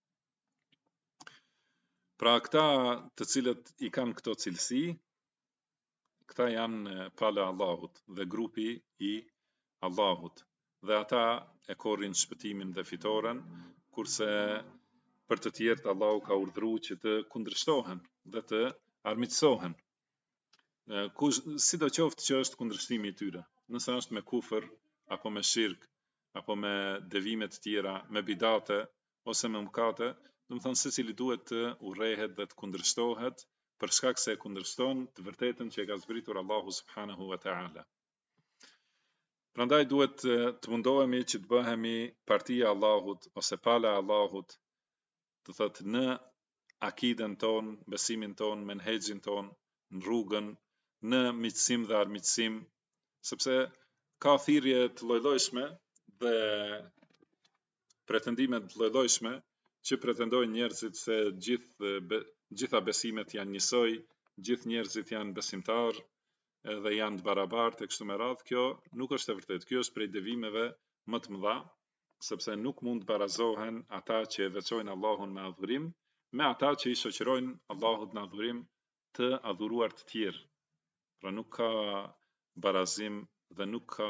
Pra këta të cilët i kanë këto cilësi, këta janë pala e Allahut dhe grupi i Allahut, dhe ata e korrin shpëtimin dhe fitoren, kurse për të tjerët Allahu ka urdhëruar që të kundërshtohen dhe të armiqësohen. Sidoqoftë që është kundërshtimi i tyre, nëse është me kufër apo me shirk, apo me devime të tjera, me bidate ose me mëkate, do të thonë secili duhet të urrehet dhe të kundërshtohet për shkak se e kundërshton të vërtetën që e ka zbritur Allahu subhanahu wa ta'ala. Prandaj duhet të mundohemi që të bëhemi partia e Allahut ose pala e Allahut, do thotë në akiden ton, besimin ton, menhexhin ton, në rrugën, në miqësim dhe armiqësim, sepse ka thirrje të lloj-llojshme dhe pretendime të lloj-llojshme që pretendojnë njerëzit se gjitha besimet janë njësoj, gjithë njerëzit janë besimtar, edhe janë të barabartë e kështu me radhë, kjo nuk është e vërtetë. Kjo është prej devimeve më të mëdha, sepse nuk mund të barazohen ata që e veçojnë Allahun me adhurim me ata që i shoqërojnë Allahut në adhurim të adhuruar të tjerë. Pra nuk ka barazim dhe nuk ka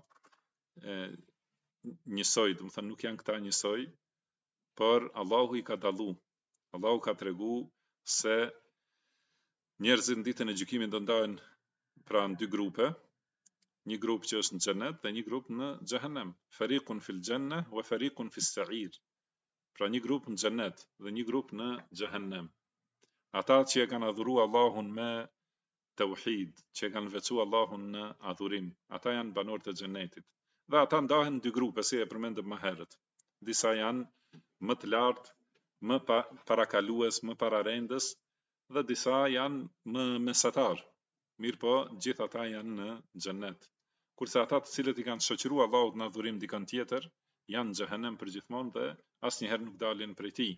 njësoj, do të thënë nuk janë këta njësoj, por Allahu i ka dallu. Allahu ka tregu se njerëzit në ditën e gjykimit do ndahen pra në dy grupe, një grup që është në xhenet dhe një grup në xhehenem. Fariqun fil janna wa fariqun fis sa'ir. Pra një grup në xhenet dhe një grup në xhehenem. Ata që e kanë adhuruar Allahun me tauhid, që e kanë veçuar Allahun në adhurim, ata janë banorët e xhenetit. Dhe ata ndahen në dy grupe, si e përmendëm më herët. Disa janë më të lartë, më parakalues, më pararendës, dhe disa janë më mesatar. Mirë po, gjithë ata janë në xhenet. Kurse ata të cilët i kanë shoqëruar Allahut në adhurim dikën tjetër, janë në xhehenem përgjithmonë dhe asnjëherë nuk dalin prej tij.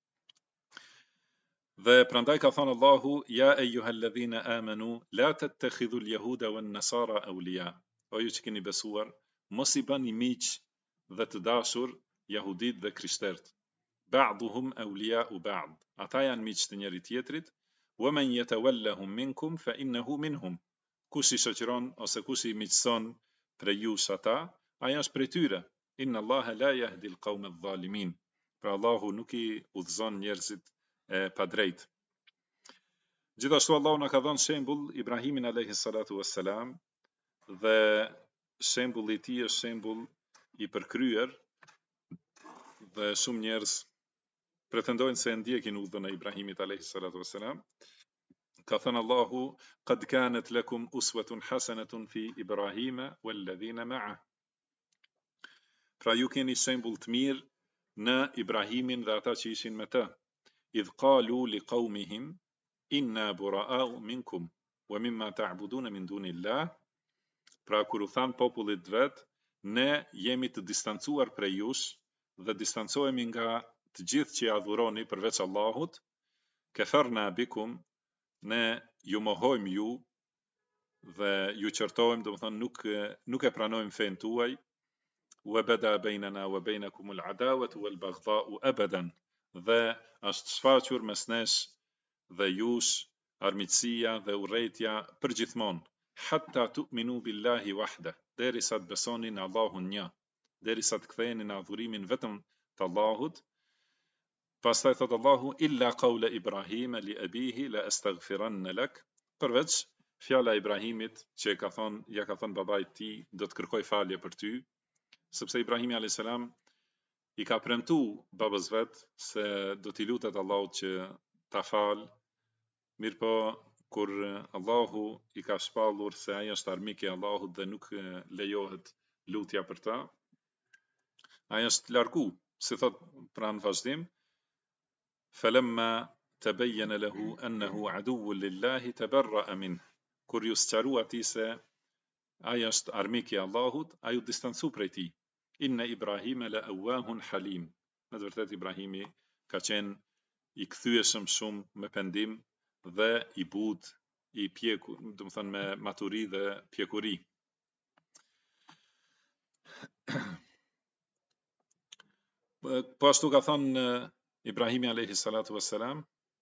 Dhe prandaj ka thënë Allahu: Ja eyyuhalladhina amanu la tattakhidhul yahuda wan nasara awliya. O ju që keni besuar, mos i bani miq dhe të dashur jahudit dhe krishterët. Ba'duhum awliya'u ba'd. Ata janë miq të njëri tjetrit. Wa man yatawallahum minkum fa innahu minhum. Kush i shoqëron ose kush i miqson prej jush ata, ai është prej tyre. Inna Allaha la yahdi al-qawma adh-dhalimin. Pra Allahu nuk i udhëzon njerëzit e padrejt. Gjithashtu Allahu na ka dhënë shembull Ibrahimin alayhi salatu wassalam, dhe shembulli i tij është shembull i përkryer dhe shumë njerëz pretendojnë se e ndjekin udhën e Ibrahimit alayhi salatu wassalam. Ka thënë Allahu: Qad kanat lakum uswatun hasanatun fi Ibrahima walladhina ma'a. Pra ju keni shembull të mirë në Ibrahimin dhe ata që ishin me të. Idh qalu liqaumihim inna bura'u minkum wa mimma ta'budun min dunillah. Pra kur u than popullit vet, ne jemi të distancuar prej jush dhe distancohemi nga të gjithë që adhuroni përveç Allahut. Kafarna bikum, ne ju mohojmë ju dhe ju qortojmë, do të thonë nuk e pranojmë fen tuaj. Wa bada bainana wa bainakum al-adawatu wal-baghdha'u abadan. Dhe është shfaqur mes nesh dhe jush armiqësia dhe urrëtia përgjithmonë. Hatta tu'minu billahi wahda. Derisa të besoni në Allahun një, derisa të ktheheni në adhurimin vetëm të Allahut. Pastaj thot Allahu: illa qawla Ibrahim li abihi la astaghfiranna lak. Përveç fjala e Ibrahimit që ja ka thënë babait të tij, do të kërkoj falje për ty, sepse Ibrahimi alayhis salam i ka premtu babës vet se do t'i lutet Allahut që ta fal. Mirëpo kur Allahu i ka shpallur se ai është armik i Allahut dhe nuk lejohet lutja për ta, ai është largu, si thot pranë vazhdim: falamma tabayyana lahu annahu aduwwun lillahi tabarra'a min. Kur ju sqarua atij se ai është armik i Allahut, ai u distancu prej tij. Inna Ibrahima la awwahun halim. Me të vërtetë Ibrahimi ka qenë i kthyeshëm shumë me pendim dhe i but, i pjekur, do të thënë me maturi dhe pjekuri. Po ashtu ka thënë Ibrahimi alayhi salatu wassalam,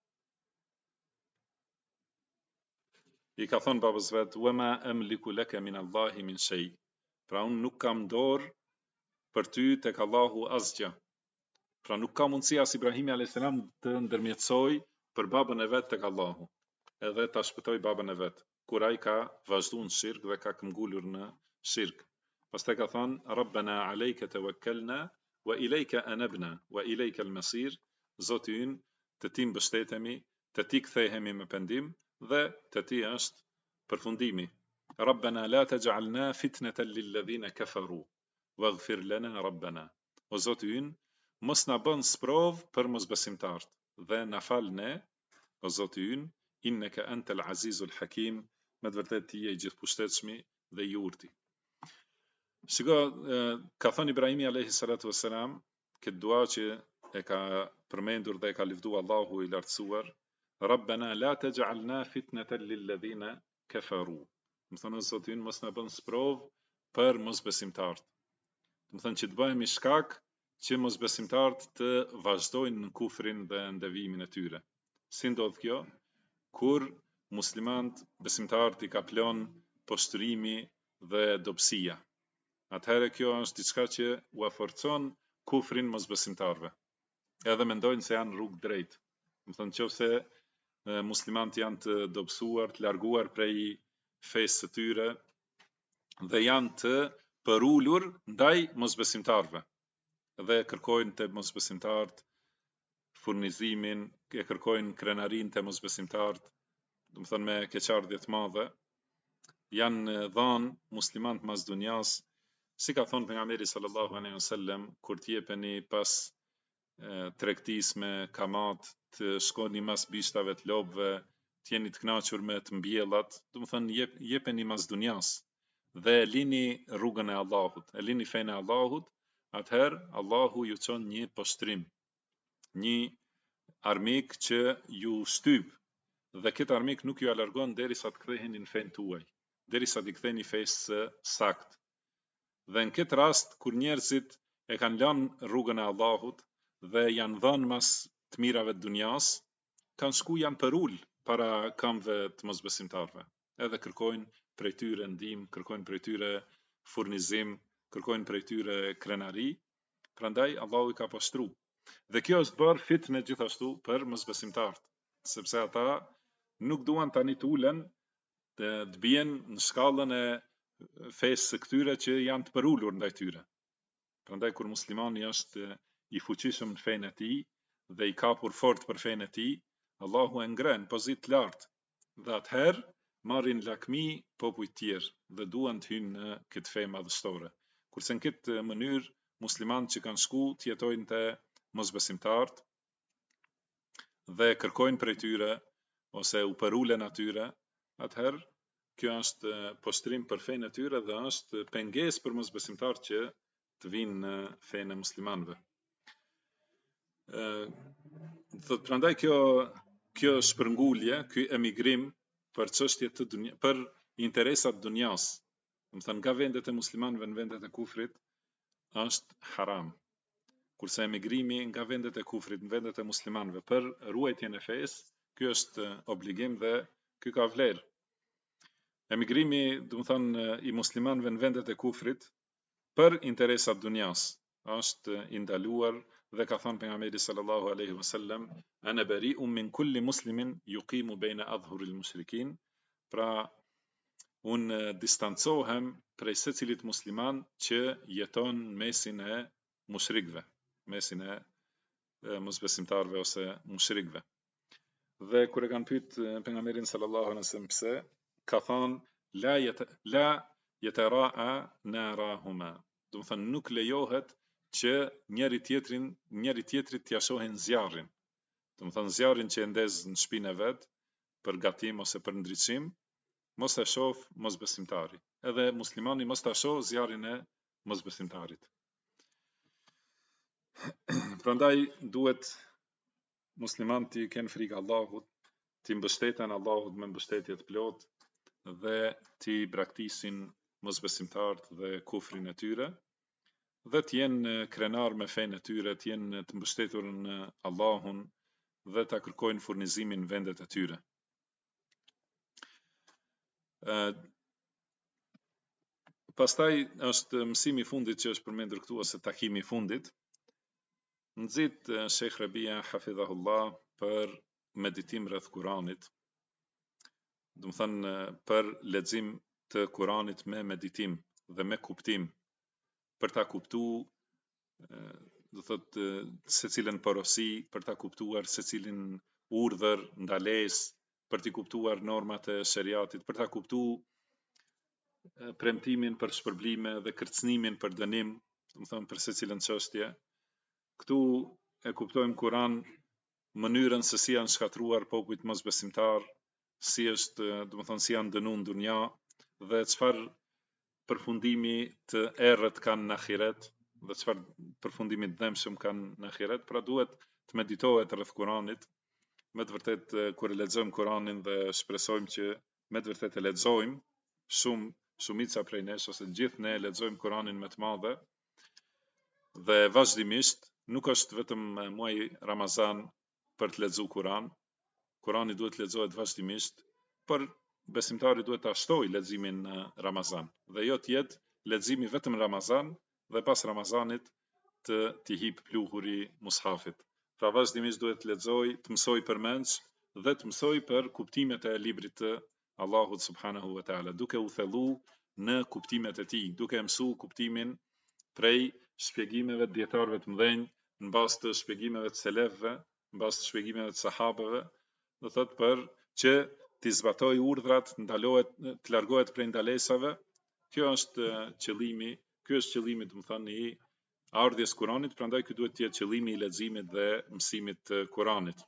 i ka thënë babës vet: wa ma amliku laka min Allahi min shay. Pra unë nuk kam dorë për ty tek Allahu asgjë. Pra nuk ka mundësi as Ibrahimi alayhis salam të ndërmjetësoj për babën e vet tek Allahu, edhe ta shpëtoj babën e vet, kur ai ka vazhduar në shirk dhe ka këmbgulur në shirk. Pastaj ka thënë: Rabbana alayka tawakkalna wa ilayka anabna wa ilayka al-masir. Zoti ynë, te ti mbështetemi, te ti kthehemi me pendim dhe te ti është përfundimi. Rabbana la taj'alna fitnatan lil ladhina kafaru waghfir lana rabbana. O Zoti ynë, mos na bën sprov për mosbesimtarët dhe na fal ne, o Zoti ynë, innaka antal azizul hakim. Me të vërtetë ti je i gjithëpushtetshmi dhe i urti. Shiko, ka thënë Ibrahimi alayhi salatu wassalam këtë dua që e ka përmendur dhe e ka lëvduar Allahu i lartësuar: Rabbana la taj'alna fitnatan lil ladhina kafaru. Më thonë o Zoti ynë mos na bën sprov për mosbesimtarët. Do të thonë që të bëhemi shkak që mosbesimtarët të vazhdojnë në kufrin dhe në devimin e tyre. Si ndodh kjo? Kur muslimanët, besimtarët i ka plon poshtërimi dhe dobësia. Atëherë kjo është diçka që u forcon kufrin mosbesimtarëve. Edhe mendojnë se janë rrugë drejt. Do thonë nëse muslimanët janë të dobësuar, të larguar prej fesë së tyre dhe janë të përulur ndaj mosbesimtarëve dhe kërkojnë të mosbesimtarët furnizimin, e kërkojnë krenarin të mosbesimtarët, do të thonë me keqardhje të madhe, janë dhanë muslimanët mas dunjas, si ka thonë pejgamberi sallallahu alaihi wasallam, kur t'jepeni pas tregtisë me kamat, të shkoni mas bishtave të lopëve, të jeni të kënaqur me të mbjellat, do të thonë jepeni mas dunjas dhe lini rrugën e Allahut, e lini fenë e Allahut, atëherë Allahu ju çon një poshtrim, një armik që ju shtyp, dhe këtë armik nuk ju alargon derisa të ktheheni në fenë tuaj, derisa të ktheheni fesë së saktë. Dhe në këtë rast, kur njerëzit e kanë lënë rrugën e Allahut dhe janë dhënë mas të mirave të dunjas, kanë shku janë përul para këmbëve të mosbesimtarëve. Edhe kërkojnë prej tyre ndihmë, kërkojnë prej tyre furnizim, kërkojnë prej tyre krenari, prandaj Allahu i ka poshtruar. Dhe kjo është bërë fitnë gjithashtu për mosbesimtarët, sepse ata nuk duan tani të ulen të bien në shkallën e fesë së këtyre që janë të përulur ndaj tyre. Prandaj kur muslimani është i fuqishëm në fenë e tij dhe i kapur fort për fenë e tij, Allahu e ngren pozitë lartë dhe atëherë marrin lakmi popujt tjerë dhe duan të hyjnë në këtë fe madhështore. Kurse në këtë mënyrë muslimanët që kanë shku të jetojnë te mosbesimtarët dhe kërkojnë prej tyre ose u përulen atyre, atëherë kjo është poshtrim për fenë e tyre dhe është pengesë për mosbesimtarët që të vinë në fenë e muslimanëve. Prandaj kjo shpërngulje, ky emigrim për çështje të dunjas, për interesat dunjas, do të thënë nga vendet e muslimanëve në vendet e kufrit, është haram. Kurse emigrimi nga vendet e kufrit në vendet e muslimanëve për ruajtjen e fesë, ky është obligim dhe ky ka vlerë. Emigrimi, do të thënë i muslimanëve në vendet e kufrit për interesat dunjas është i ndaluar dhe ka thënë pejgamberi sallallahu alaihi wasallam, ana bari'un min kulli muslimin yuqimu baina adhhuril mushrikin, pra unë distancohem prej secilit musliman që jeton në mesin e mushrikëve, mesin e mosbesimtarëve ose mushrikëve. Dhe kur e kanë pyet pejgamberin sallallahu alaihi wasallam pse, ka thënë la yatara'a narahuma. Do të thënë nuk lejohet që njëri tjetrit t'ia shohin zjarrin. Do të thënë zjarrin që e ndez në shtëpinë e vet për gatim ose për ndriçim, mos e shoh mosbesimtari. Edhe muslimani mos ta shoh zjarrin e mosbesimtarit. Prandaj duhet muslimanët të kenë frikë Allahut, të mbështeten Allahut me mbështetje të plotë dhe të braktisin mosbesimtarët dhe kufrin e tyre dhe të jenë krenar me fenë e tyre, të jenë të mbështetur në Allahun dhe ta kërkojnë furnizimin në vendet e tyre. Pastaj është mësimi i fundit që është përmendur këtu ose takimi i fundit. Nxit Sheikh Rabia hafidhahullah për meditim rreth Kuranit. Do të thënë për lexim të Kuranit me meditim dhe me kuptim, për ta kuptuar do thotë secilën porosi, për ta kuptuar secilin urdhër, ndalesë, për të kuptuar normat e shariatit, për ta kuptuar premtimin për shpërblime dhe kërcënimin për dënim, do të thonë për secilën çështje. Këtu e kuptojmë Kur'an mënyrën se si janë shkatruar popujt mosbesimtar, si është, do të thonë si janë dënuar në dunja dhe çfarë përfundimi të errët kanë në ahiret dhe çfarë përfundimi të dëmshëm kanë në ahiret. Pra duhet të meditohet rreth Kuranit. Me të vërtet kur e lexojmë Kuranin dhe shpresojmë që me të vërtet e lexojmë, shumica prej nesh ose gjithë ne lexojmë Kur'anin me të madhe dhe vazhdimisht nuk është vetëm muaji Ramazan për të lexuar Kur'an. Kur'ani duhet lexohet vazhdimisht, por besimtari duhet ta shtojë leximin në Ramazan dhe jo të jetë leximi vetëm Ramazan dhe pas Ramazanit të hip pluhuri mushafit. Pra vazhdimisht duhet të lexoj, të mësoj përmendsh dhe të mësoj për kuptimet e librit të Allahut subhanahu wa taala, duke u thellu në kuptimet e tij, duke mësuar kuptimin prej shpjegimeve të dietarëve të mëdhenj, në bazë të shpjegimeve të selefëve, në bazë të shpjegimeve të sahabëve, do thotë për që të zbatoj urdhrat, të largohet prej ndalesave. Kjo është qëllimi, domethënë i ardhjes Kuranit, prandaj ky duhet të jetë qëllimi i leximit dhe mësimit të Kuranit.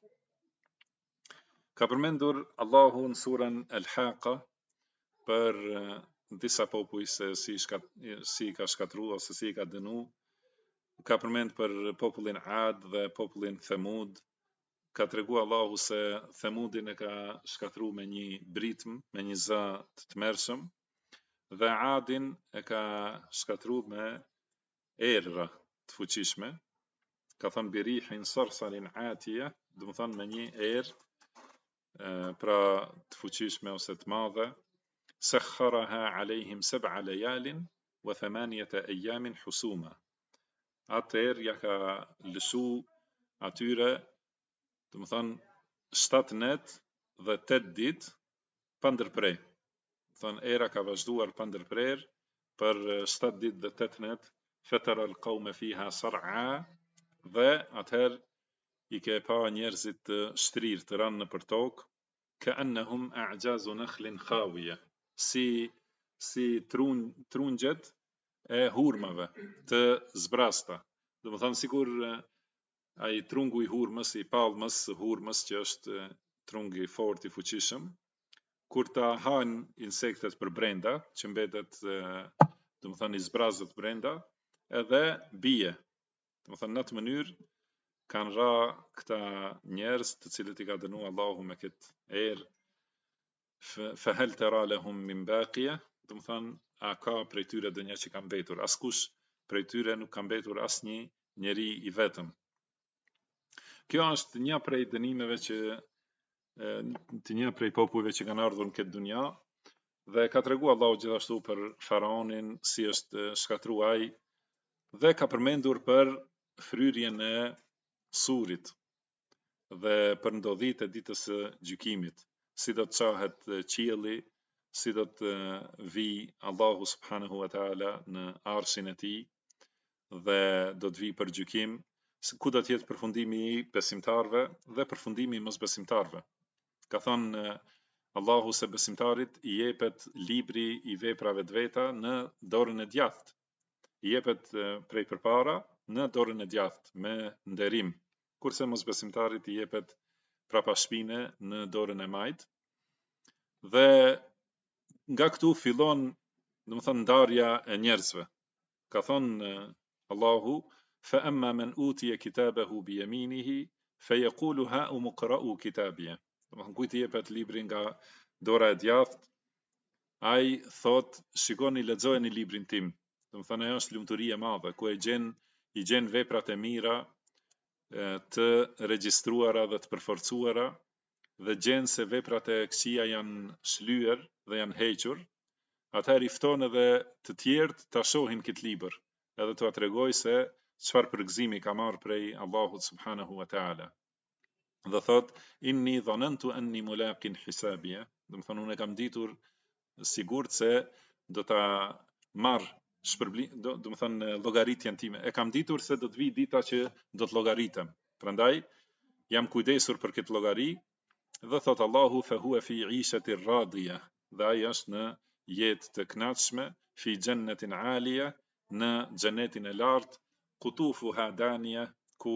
Ka përmendur Allahu në surën Al-Haqa për disa popuj se si ka shkatru ose si ka dënu. Ka përmend për popullin Ad dhe popullin Thamud. Ka tregu Allahu se Thamudin e ka shkatru me një britm, me një zë të tmerrshëm, dhe Adin e ka shkatru me erra të fuqishme. Ka thënë birihin sarsarin atija, do të thonë me një erë pra të fuqishme ose të madhe. Sakharaha alejhim 7 layalin wa 8 ayamin husuma. Atëherë ja ka lëshu atyre, do të thonë 7 net dhe 8 ditë pa ndërprer. Do thonë era ka vazhduar pa ndërprer për 7 ditë dhe 8 net. Fatara al-qawma fiha sar'a, dhe atëherë i ke pa njerëzit të shtrirë të ranë nëpër tokë, ka'annahum a'jazu nakhlin khawiya, si trungjet e hurmave të zbrasta. Do të thonë sikur ai trungu i hurmës, i pallmës së hurmës, që është trungu i fortë i fuqishëm, kur ta hanë insektet për brenda, që mbetet do të thonë i zbrazët brenda, edhe bie. Do të thonë në atë mënyrë kanë ra këta njerëz të cilët i ka dënu Allahu me këtë erë. Fa hal tara lahum min baqiya, do të thonë a ka prej tyre dënja që ka mbetur? Askush prej tyre nuk ka mbetur asnjë njeri i vetëm. Kjo është një prej dënimeve që të një prej popujve që kanë ardhur në këtë dunja, dhe ka tregu Allahu gjithashtu për faraonin, si është shkatruar ai, dhe ka përmendur për fryrjen e surit dhe për ndodhit e ditës së gjykimit, si do të qahet qielli, si do të vi Allahu subhanahu wa taala në arshin e tij dhe do të vi për gjykim, ku do të jetë përfundimi i besimtarëve dhe përfundimi i mosbesimtarëve. Ka thënë Allahu se besimtarit i jepet libri i veprave të veta në dorën e djathtë. I jepet prej përpara në dorën e djathtë me nderim, kurse mosbesimtarit i jepet prapa shpine në dorën e majt. Dhe nga këtu fillon, do të thonë, ndarja e njerëzve. Ka thonë Allahu, fa amma man utiya kitabahu bi yaminihi fayaqulu ha umqra'u kitabiya. Do të thonë, kujt i jepet libri nga dora e djathtë, ai thot, shikoni, lexojeni librin tim. Do të thonë, ajo është lumturi e madhe, ku i gjen veprat e mira të regjistruara dhe të përforcuara, dhe gjen se veprat e këqija janë shlyer dhe janë hequr. Atëherë i fton edhe të tjerët ta shohin këtë libër, edhe t'ua tregoj se çfarë përgëzimi ka marrë prej Allahut subhanahu wa taala. Dhe thot, inni dhanantu anni mulaqin hisabiya, do të thonë, unë kam ditur sigurt se do ta marr do të thonë llogaritjen time. E kam ditur se do të vi dita që do të llogaritem. Prandaj jam kujdesur për këtë llogari. Dhe thot Allahu, fa huwa fi 'ishatir radiya, dhe ai është në jetë të kënaqshme, fi jannatin 'aliya, në xhenetin e lartë, qutufuha daniya, ku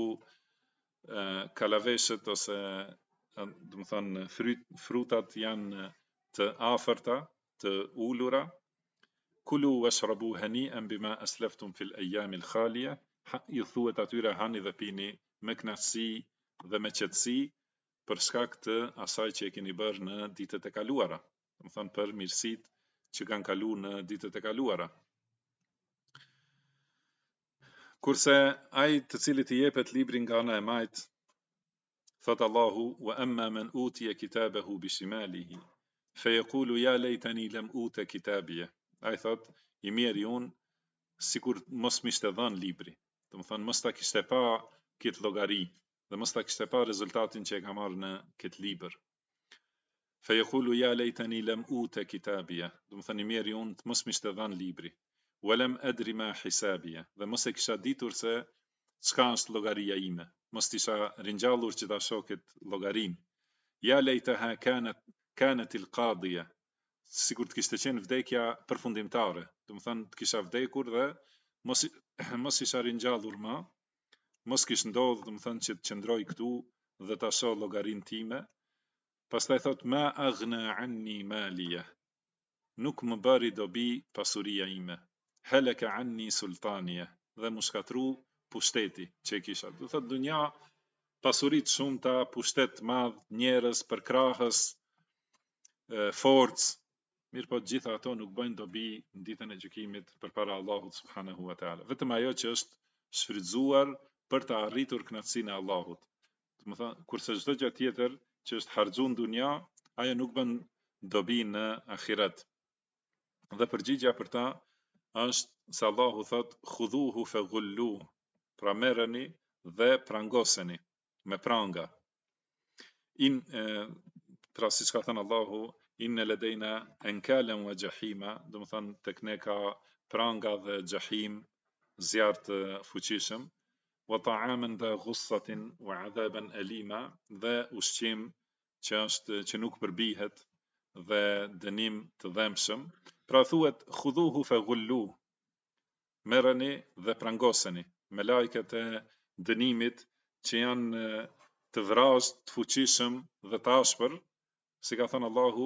kalaveshët ose do të thonë frutat janë të afërta, të ulura. Kulu washrabu hani'an bima aslaftum fil ayyamil khaliya, ju thuhet atyre hani dhe pini me kënaqësi dhe me qetësi për shkak të asaj që e keni bërë në ditët e kaluara, do të thonë për mirësitë që kanë kalu në ditët e kaluara. Kurse ai të cilit i jepet libri nga ana e majt, thot Allahu, wa amma man utiya kitabahu bishimalihi fayaqulu ya laytani lam uta kitabiya. Ai thot, i mirë unë sikur mos m'ishte dhënë libri. Do të thonë mos ta kishte pa këtë llogari dhe mos ta kishte pa rezultatin që e ka marrë në këtë libër. Fayaqulu ya laytani lam uta kitabiya. Do të thonë i mirë unë mos m'ishte dhënë libri. Walam adri ma hisabiya. Dhe mos e kisha ditur se çka është llogaria ime. Mos tisha ringjallur që ta shoh këtë llogarin. Ja lejtaha kanat il-qadiya. Sikur të kishte qenë vdekja përfundimtare. Do të thënë të kisha vdekur dhe mos isha ringjallur më, mos kish ndodhur, do të thënë që të qëndroj këtu dhe ta shoh llogarin time. Pastaj thot ma aghna anni maliya. Nuk më bëri dobi pasuria ime. Halaka anni sultania. Dhe më shkatru pushteti që e kisha. Do thot dunja pasurit shumëta, pushtet madh, njerëz përkrahës, forcë. Mirë po gjitha ato nuk bëjnë dobi në ditën e gjykimit përpara Allahut subhanahu wa taala. Vetëm ajo që është shfrytzuar për të arritur kënaqësinë e Allahut. Do të thonë, kurse çdo gjë tjetër që është harxhu në dunja, ajo nuk bën dobi në ahiret. Dhe përgjigjja për ta është se Allahu thot khudhuhu faghullu. Pra merreni dhe prangoseni me pranga. Pra siç ka thënë Allahu, inna ladejna ankalan wa jahima, do të thonë tek ne ka pranga dhe xahim, zjarr të fuqishëm, wa ta'aman dha ghussatin wa 'adhaban alima, dhe ushqim që nuk përbihet dhe dënim të dhëmshëm. Pra thuhet khudhuhu faghullu. Merreni dhe prangoseni me lajket e dënimit që janë të vrasë, të fuqishëm dhe të ashpër, si ka thënë Allahu,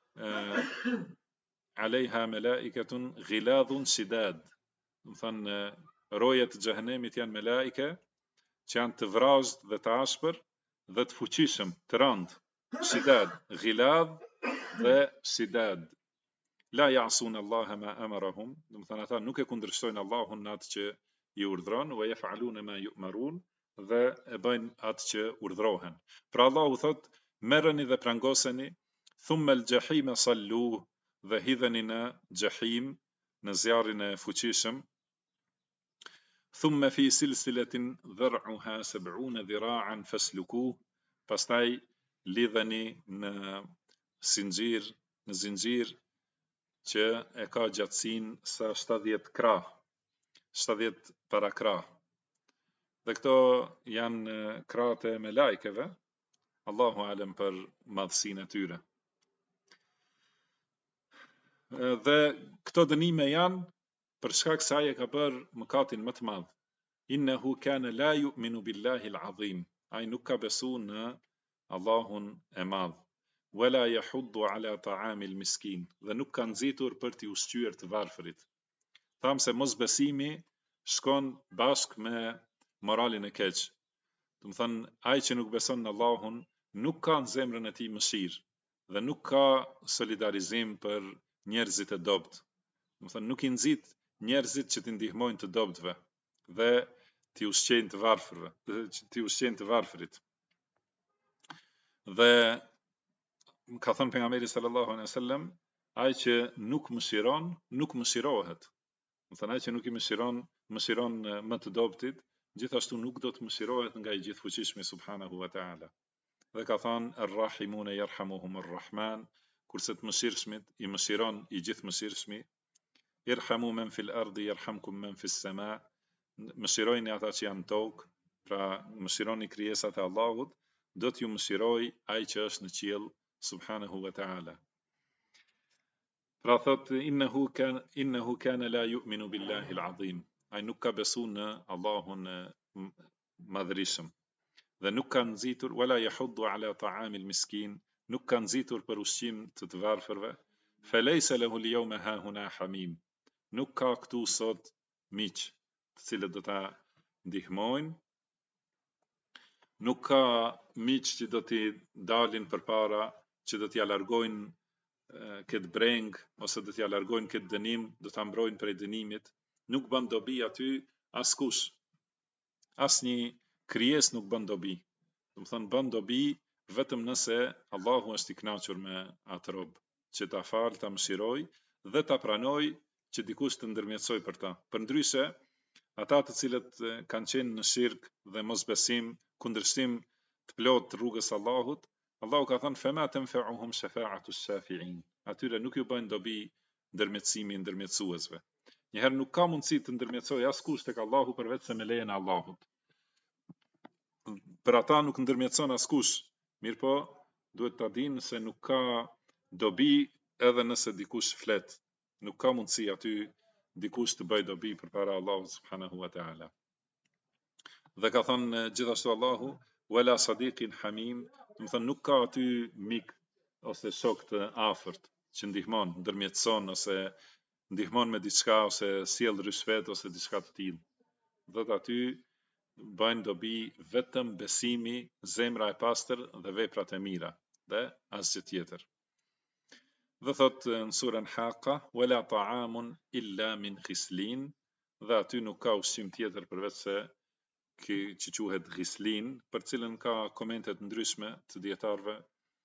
alejha melaiketun ghiladhun shidad. Do thënë rojet e xhehenemit janë melaike që janë të vrasë dhe të ashpër dhe të fuqishëm, të rëndë. Shidad, ghiladh dhe shidad. La ya'sun Allah ma amarahum. Do thënë ata nuk e kundërshtojnë Allahun në atë që i urdhron, wa yaf'aluna ma yu'marun, dhe e bëjnë atë që urdhrohen. Pra Allahu thot, merreni dhe prangoseni, thumma al-jahima sallu, dhe hidheni në xahim, në zjarrin e fuqishëm. Thumma fi silsilatin dhar'uha 70 dhira'an fasluku. Pastaj lidheni në zinxhir që e ka gjatësinë sa 70 krah, 70 para krah. Dhe këto janë krahët e melajkeve, Allahu alem për madhësinë e tyre. Dhe këto dënime janë për shkak se ai e ka bërë mëkatin më të madh. Innehu kana la yu'minu billahi al-azim. Ai nuk ka besu në Allahun e madh. Wala yahuddu ala ta'ami al-miskin. Dhe nuk ka nxitur për t'i ushqyer të varfërit. Tham se mosbesimi shkon bashkë me moralin e keq. Do të thënë, ai që nuk beson në Allahun nuk ka në zemrën e tij mëshirë dhe nuk ka solidarizim për njerëzit e dobët. Do të thënë, nuk i nxit njerëzit që t'i ndihmojnë të dobëtve dhe t'i ushqejnë të varfërve, t'i ushqejnë të varfërit. Dhe ka thënë pejgamberi sallallahu alaihi wasallam, ai që nuk mëshiron, nuk mëshirohet. Do thënë, ai që nuk i mëshiron më të dobëtit, gjithashtu nuk do të mëshirohet nga i gjithfuqishmi subhanahu wa ta'ala. Dhe ka thënë ar-rahimuna yarhamuhumur rahman, kurse të mëshirshmit i mëshiron i gjithmëshirshmi. Irhamu men fil ardi yarhamkum men fis sama. Mëshirojni ata që janë tokë, pra mëshironi krijesat e Allahut, do t'ju mëshiroj ai që është në qiell subhanahu wa ta'ala. Pra thot innehu kana la yu'minu billahi al-azim. Ai nuk ka besu në Allahun madhërisëm. Dhe nuk ka nxitur wala yahuddu ala ta'ami al-miskin, nuk ka nxitur për ushqim të të varfërve. Falaysa lahu al-yawma hahuna hamim. Nuk ka këtu sot miq të cilët do ta ndihmojnë. Nuk ka miq që do t'i dalin përpara, që do t'i largojnë këtë breng, ose do t'ja largojnë këtë dënim, do t'a mbrojnë prej dënimit, nuk bën dobi aty askush. Asnjë krijesë nuk bën dobi. Do të thonë bën dobi vetëm nëse Allahu është i kënaqur me atë rob, që ta falë, ta mëshiroj dhe ta pranoj që dikush të ndërmjetësoj për ta. Përndryshe, ata të cilët kanë qenë në shirk dhe mosbesim, kundërshtim të plot të rrugës Allahut, Allahu ka thënë fema tanfa'uhum shafa'atu shafi'in. Atyre nuk ju bën dobi ndërmjetësimi i ndërmjetësuesve. Njëherë nuk ka mundësi të ndërmjetësoj askush tek Allahu përveç se me lejen e Allahut. Për ata nuk ndërmjetëson askush, mirë po duhet ta dinë se nuk ka dobi edhe nëse dikush flet. Nuk ka mundësi aty dikush të bëj dobi përpara Allahut subhanahu wa ta'ala. Dhe ka thënë gjithashtu Allahu wala sadiqin hamim, do të thonë nuk ka aty mik ose shok të afërt që ndihmon, ndërmjetëson ose ndihmon me diçka ose sjell rishfet ose diçka të tillë. Dhe aty bëjnë dobi vetëm besimi, zemra e pastër dhe veprat e mira, dhe asgjë tjetër. Dhe thot në surën Haqa, wala ta'amun illa min ghislin, dhe aty nuk ka ushqim tjetër përveç se që quhet ghislin, për cilën ka komente të ndryshme të dietarëve.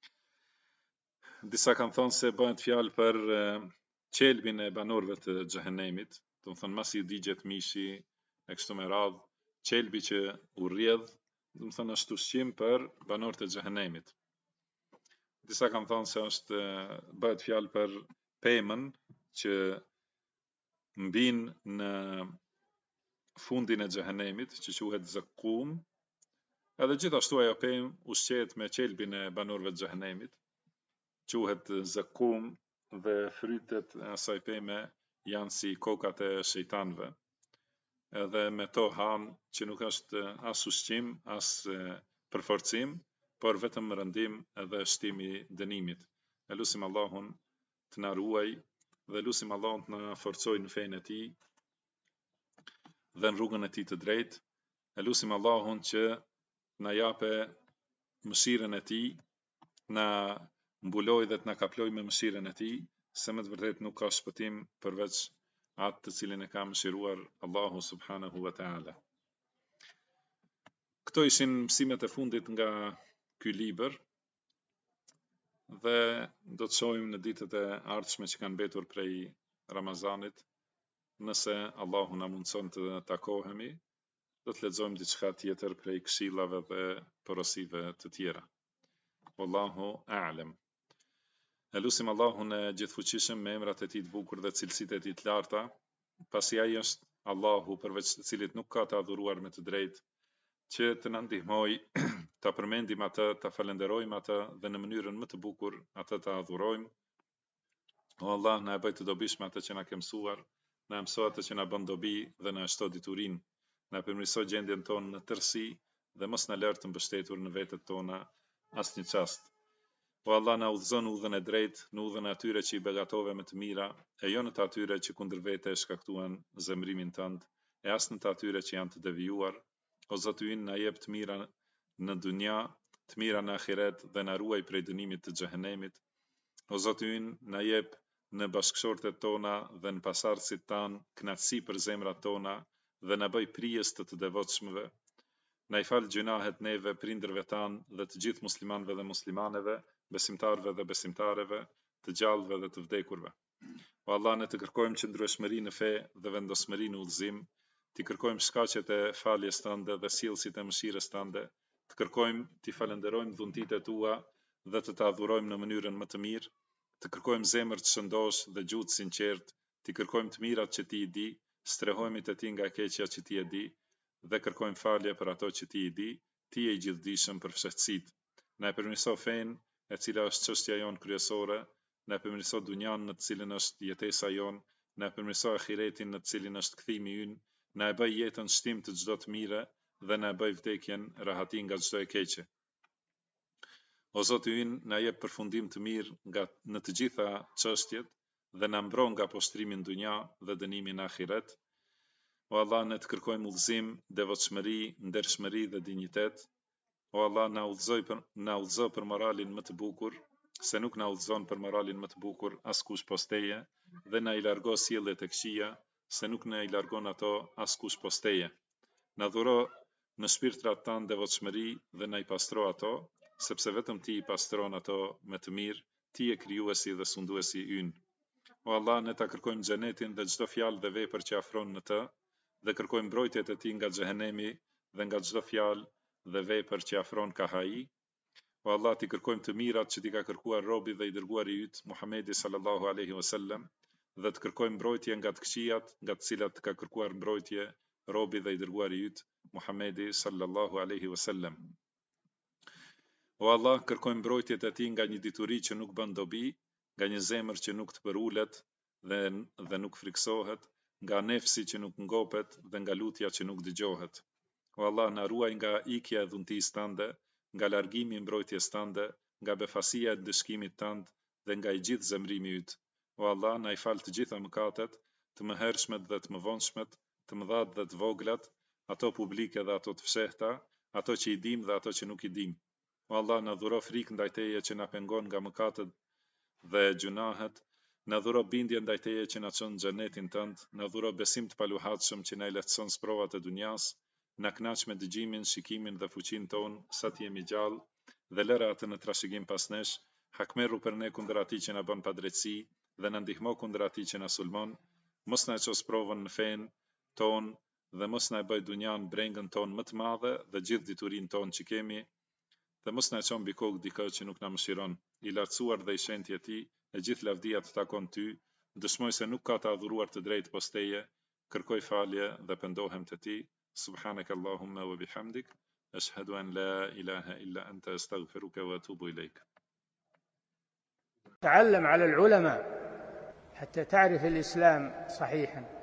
Disa kanë thonë se bëhet fjalë për qelbin e banorëve të xhehenemit, do të thonë masi digjet mishi e kështu me radhë, qelbi që u rrjedh, do të thonë është ushqim për banorët e xhehenemit. Disa kanë thonë se është bëhet fjalë për pemën që mbin në fundin e xhehenemit, që quhet zakum, edhe gjithashtu ajo pemë ushqehet me qelbin e banorëve të xhehenemit, quhet zakum, dhe frytet e asaj peme janë si kokat e shejtanëve. Edhe me to han që nuk është as ushqim, as përforcim, por vetëm rëndim edhe shtimi dënimit. E lutim Allahun të na ruaj dhe lutim Allahun të na forcojë në fenë e tij dhe në rrugën e tij të drejtë. E lutim Allahun që na jape mëshirën e tij, na mbuloj dhe të na kaploj me mëshirën e tij, se me të vërtetë nuk ka shpëtim përveç atë të cilin e ka mëshiruar Allahu subhanahu wa ta'ala. Këto ishin mësimet e fundit nga ky libër, dhe do të shohim në ditët e ardhshme që kanë mbetur prej Ramazanit, nëse Allahu na mundson të takohemi, do të lexojmë diçka tjetër prej këshillave dhe porosive të tjera. Wallahu a'lam. E lutim Allahun e gjithfuqishëm me emrat e tij të bukur dhe cilësitë e tij të larta, pasi ai është Allahu përveç të cilit nuk ka të adhuruar me të drejtë, që të na ndihmoj ta përmendim atë, ta falenderojmë atë dhe në mënyrën më të bukur atë ta adhurojmë. O Allah, na e bëj të dobishme atë që na ke mësuar, na mëso atë që na bën dobi dhe na shto diturinë, na përmirëso gjendjen tonë në tërësi dhe mos na lër të mbështetur në vetët tona asnjë çast. O Allah, na udhëzon në udhën e drejtë, në udhën e atyre që i begatove me të mira, e jo në të atyre që kundër vete e shkaktuan zemrimin tënd, e as në të atyre që janë të devijuar. O Zoti ynë, na jep të mira në dunja, të mira në ahiret dhe na ruaj prej dënimit të xhehenemit. O Zoti ynë, na jep në bashkëshortet tona dhe në pasardhësit tan kënaqësi për zemrat tona dhe na bëj prijes të devotshmëve. Na i fal gjunahet neve, prindërve tan dhe të gjithë muslimanëve dhe muslimaneve, besimtarëve dhe besimtareve, të gjallëve dhe të vdekurve. O Allah, ne të kërkojmë qëndrueshmëri në fe dhe vendosmëri në udhëzim, të kërkojmë shkaqet e faljes tënde dhe sjellësit e mëshirës tënde, të kërkojmë të falenderojmë dhuntitë tua dhe të adhurojmë në mënyrën më të mirë, të kërkojmë zemër të shëndosh dhe gjuhë të sinqert, të kërkojmë të mirat që ti i di, strehohemi te ti nga keqja që ti e di, dhe kërkojmë falje për ato që ti i di, ti je i gjithdijshëm për fshehtësitë. Na e përmirëso fenë, e cila është çështja jonë kryesore, na e përmirëso dunjan në të cilën është jetesa jonë, na e përmirëso ahiretin në të cilin është kthimi ynë, na e bëj jetën shtim të çdo të mire dhe na e bëj vdekjen rahati nga çdo e keqe. O Zoti ynë, na jep përfundim të mirë në të gjitha çështjet dhe na mbron nga poshtrimi në dunja dhe dënimi në ahiret. O Allah, ne të kërkojmë udhëzim, devotshmëri, ndershmëri dhe dinjitet. O Allah, na udhëzo për moralin më të bukur, se nuk na udhëzon për moralin më të bukur askush posteje, dhe na I largo sjelljet e këqija, se nuk na I largon ato askush posteje. Na dhuro në shpirtrat tanë devotshmëri dhe na I pastro ato, sepse vetëm Ti I pastron ato me të mirë, Ti je krijuesi dhe sunduesi ynë. O Allah, ne ta kërkojmë xhenetin dhe çdo fjalë dhe vepër që afron në të, dhe kërkojmë mbrojtjet e Tij nga xhehenemi dhe nga çdo fjalë dhe vepër që afron kahai. O Allah, Ti kërkojmë të mirat që Ti ka kërkuar robi dhe I dërguari yt Muhamedi sallallahu alaihi wasallam, dhe të kërkojmë mbrojtje nga të këqijat, nga të cilat ka kërkuar mbrojtje robi dhe I dërguari yt Muhamedi sallallahu alaihi wasallam. O Allah, kërkojmë mbrojtjet e Tij nga një dituri që nuk bën dobi, nga një zemër që nuk të përulet dhe nuk friksohet, nga nefsi që nuk ngopet dhe nga lutja që nuk dëgjohet. O Allah, na ruaj nga ikja e dhuntisë Tënde, nga largimi I mbrojtjes Tënde, nga befasia e dëshkimit Tënd dhe nga I gjithë zemrimi yt. O Allah, na I fal të gjitha mëkatet, të mëhershmet dhe të mëvonshmet, të mëdhat dhe të voglat, ato publike dhe ato të fshehta, ato që I dim dhe ato që nuk I dim. O Allah, na dhuro frikë ndaj Teje që na pengon nga mëkatet dhe gjunahet, na dhuro bindje ndaj Teje që na çon në xhenetin Tënd, na dhuro besim të paluhatshëm që na I lehtëson sprovat e dunjas, na knaq me dëgjimin, shikimin dhe fuqinë tonë sa të jemi gjallë, dhe lëra atë në trashëgim pas nesh, hakmerru për ne kundër atij që na bën padrejtësi dhe na ndihmo kundër atij që na sulmon, mos na ços provën në fen ton dhe mos na e bëj dunjan brengën ton më të madhe dhe gjithë diturinë ton që kemi, dhe mos na çon mbi kokë dikë që nuk na mëshiron. I lartësuar dhe I shenjtë e Ti, e gjithë lavdia të takon Ty, dëshmoj se nuk ka të adhuruar të drejtë pos Teje, kërkoj falje dhe pendohem te Ti. Subhanak Allahumma wa bihamdik, ashhadu an la ilaha illa anta astaghfiruka wa atubu ilaik. تعلم على العلماء حتى تعرف الإسلام صحيحا.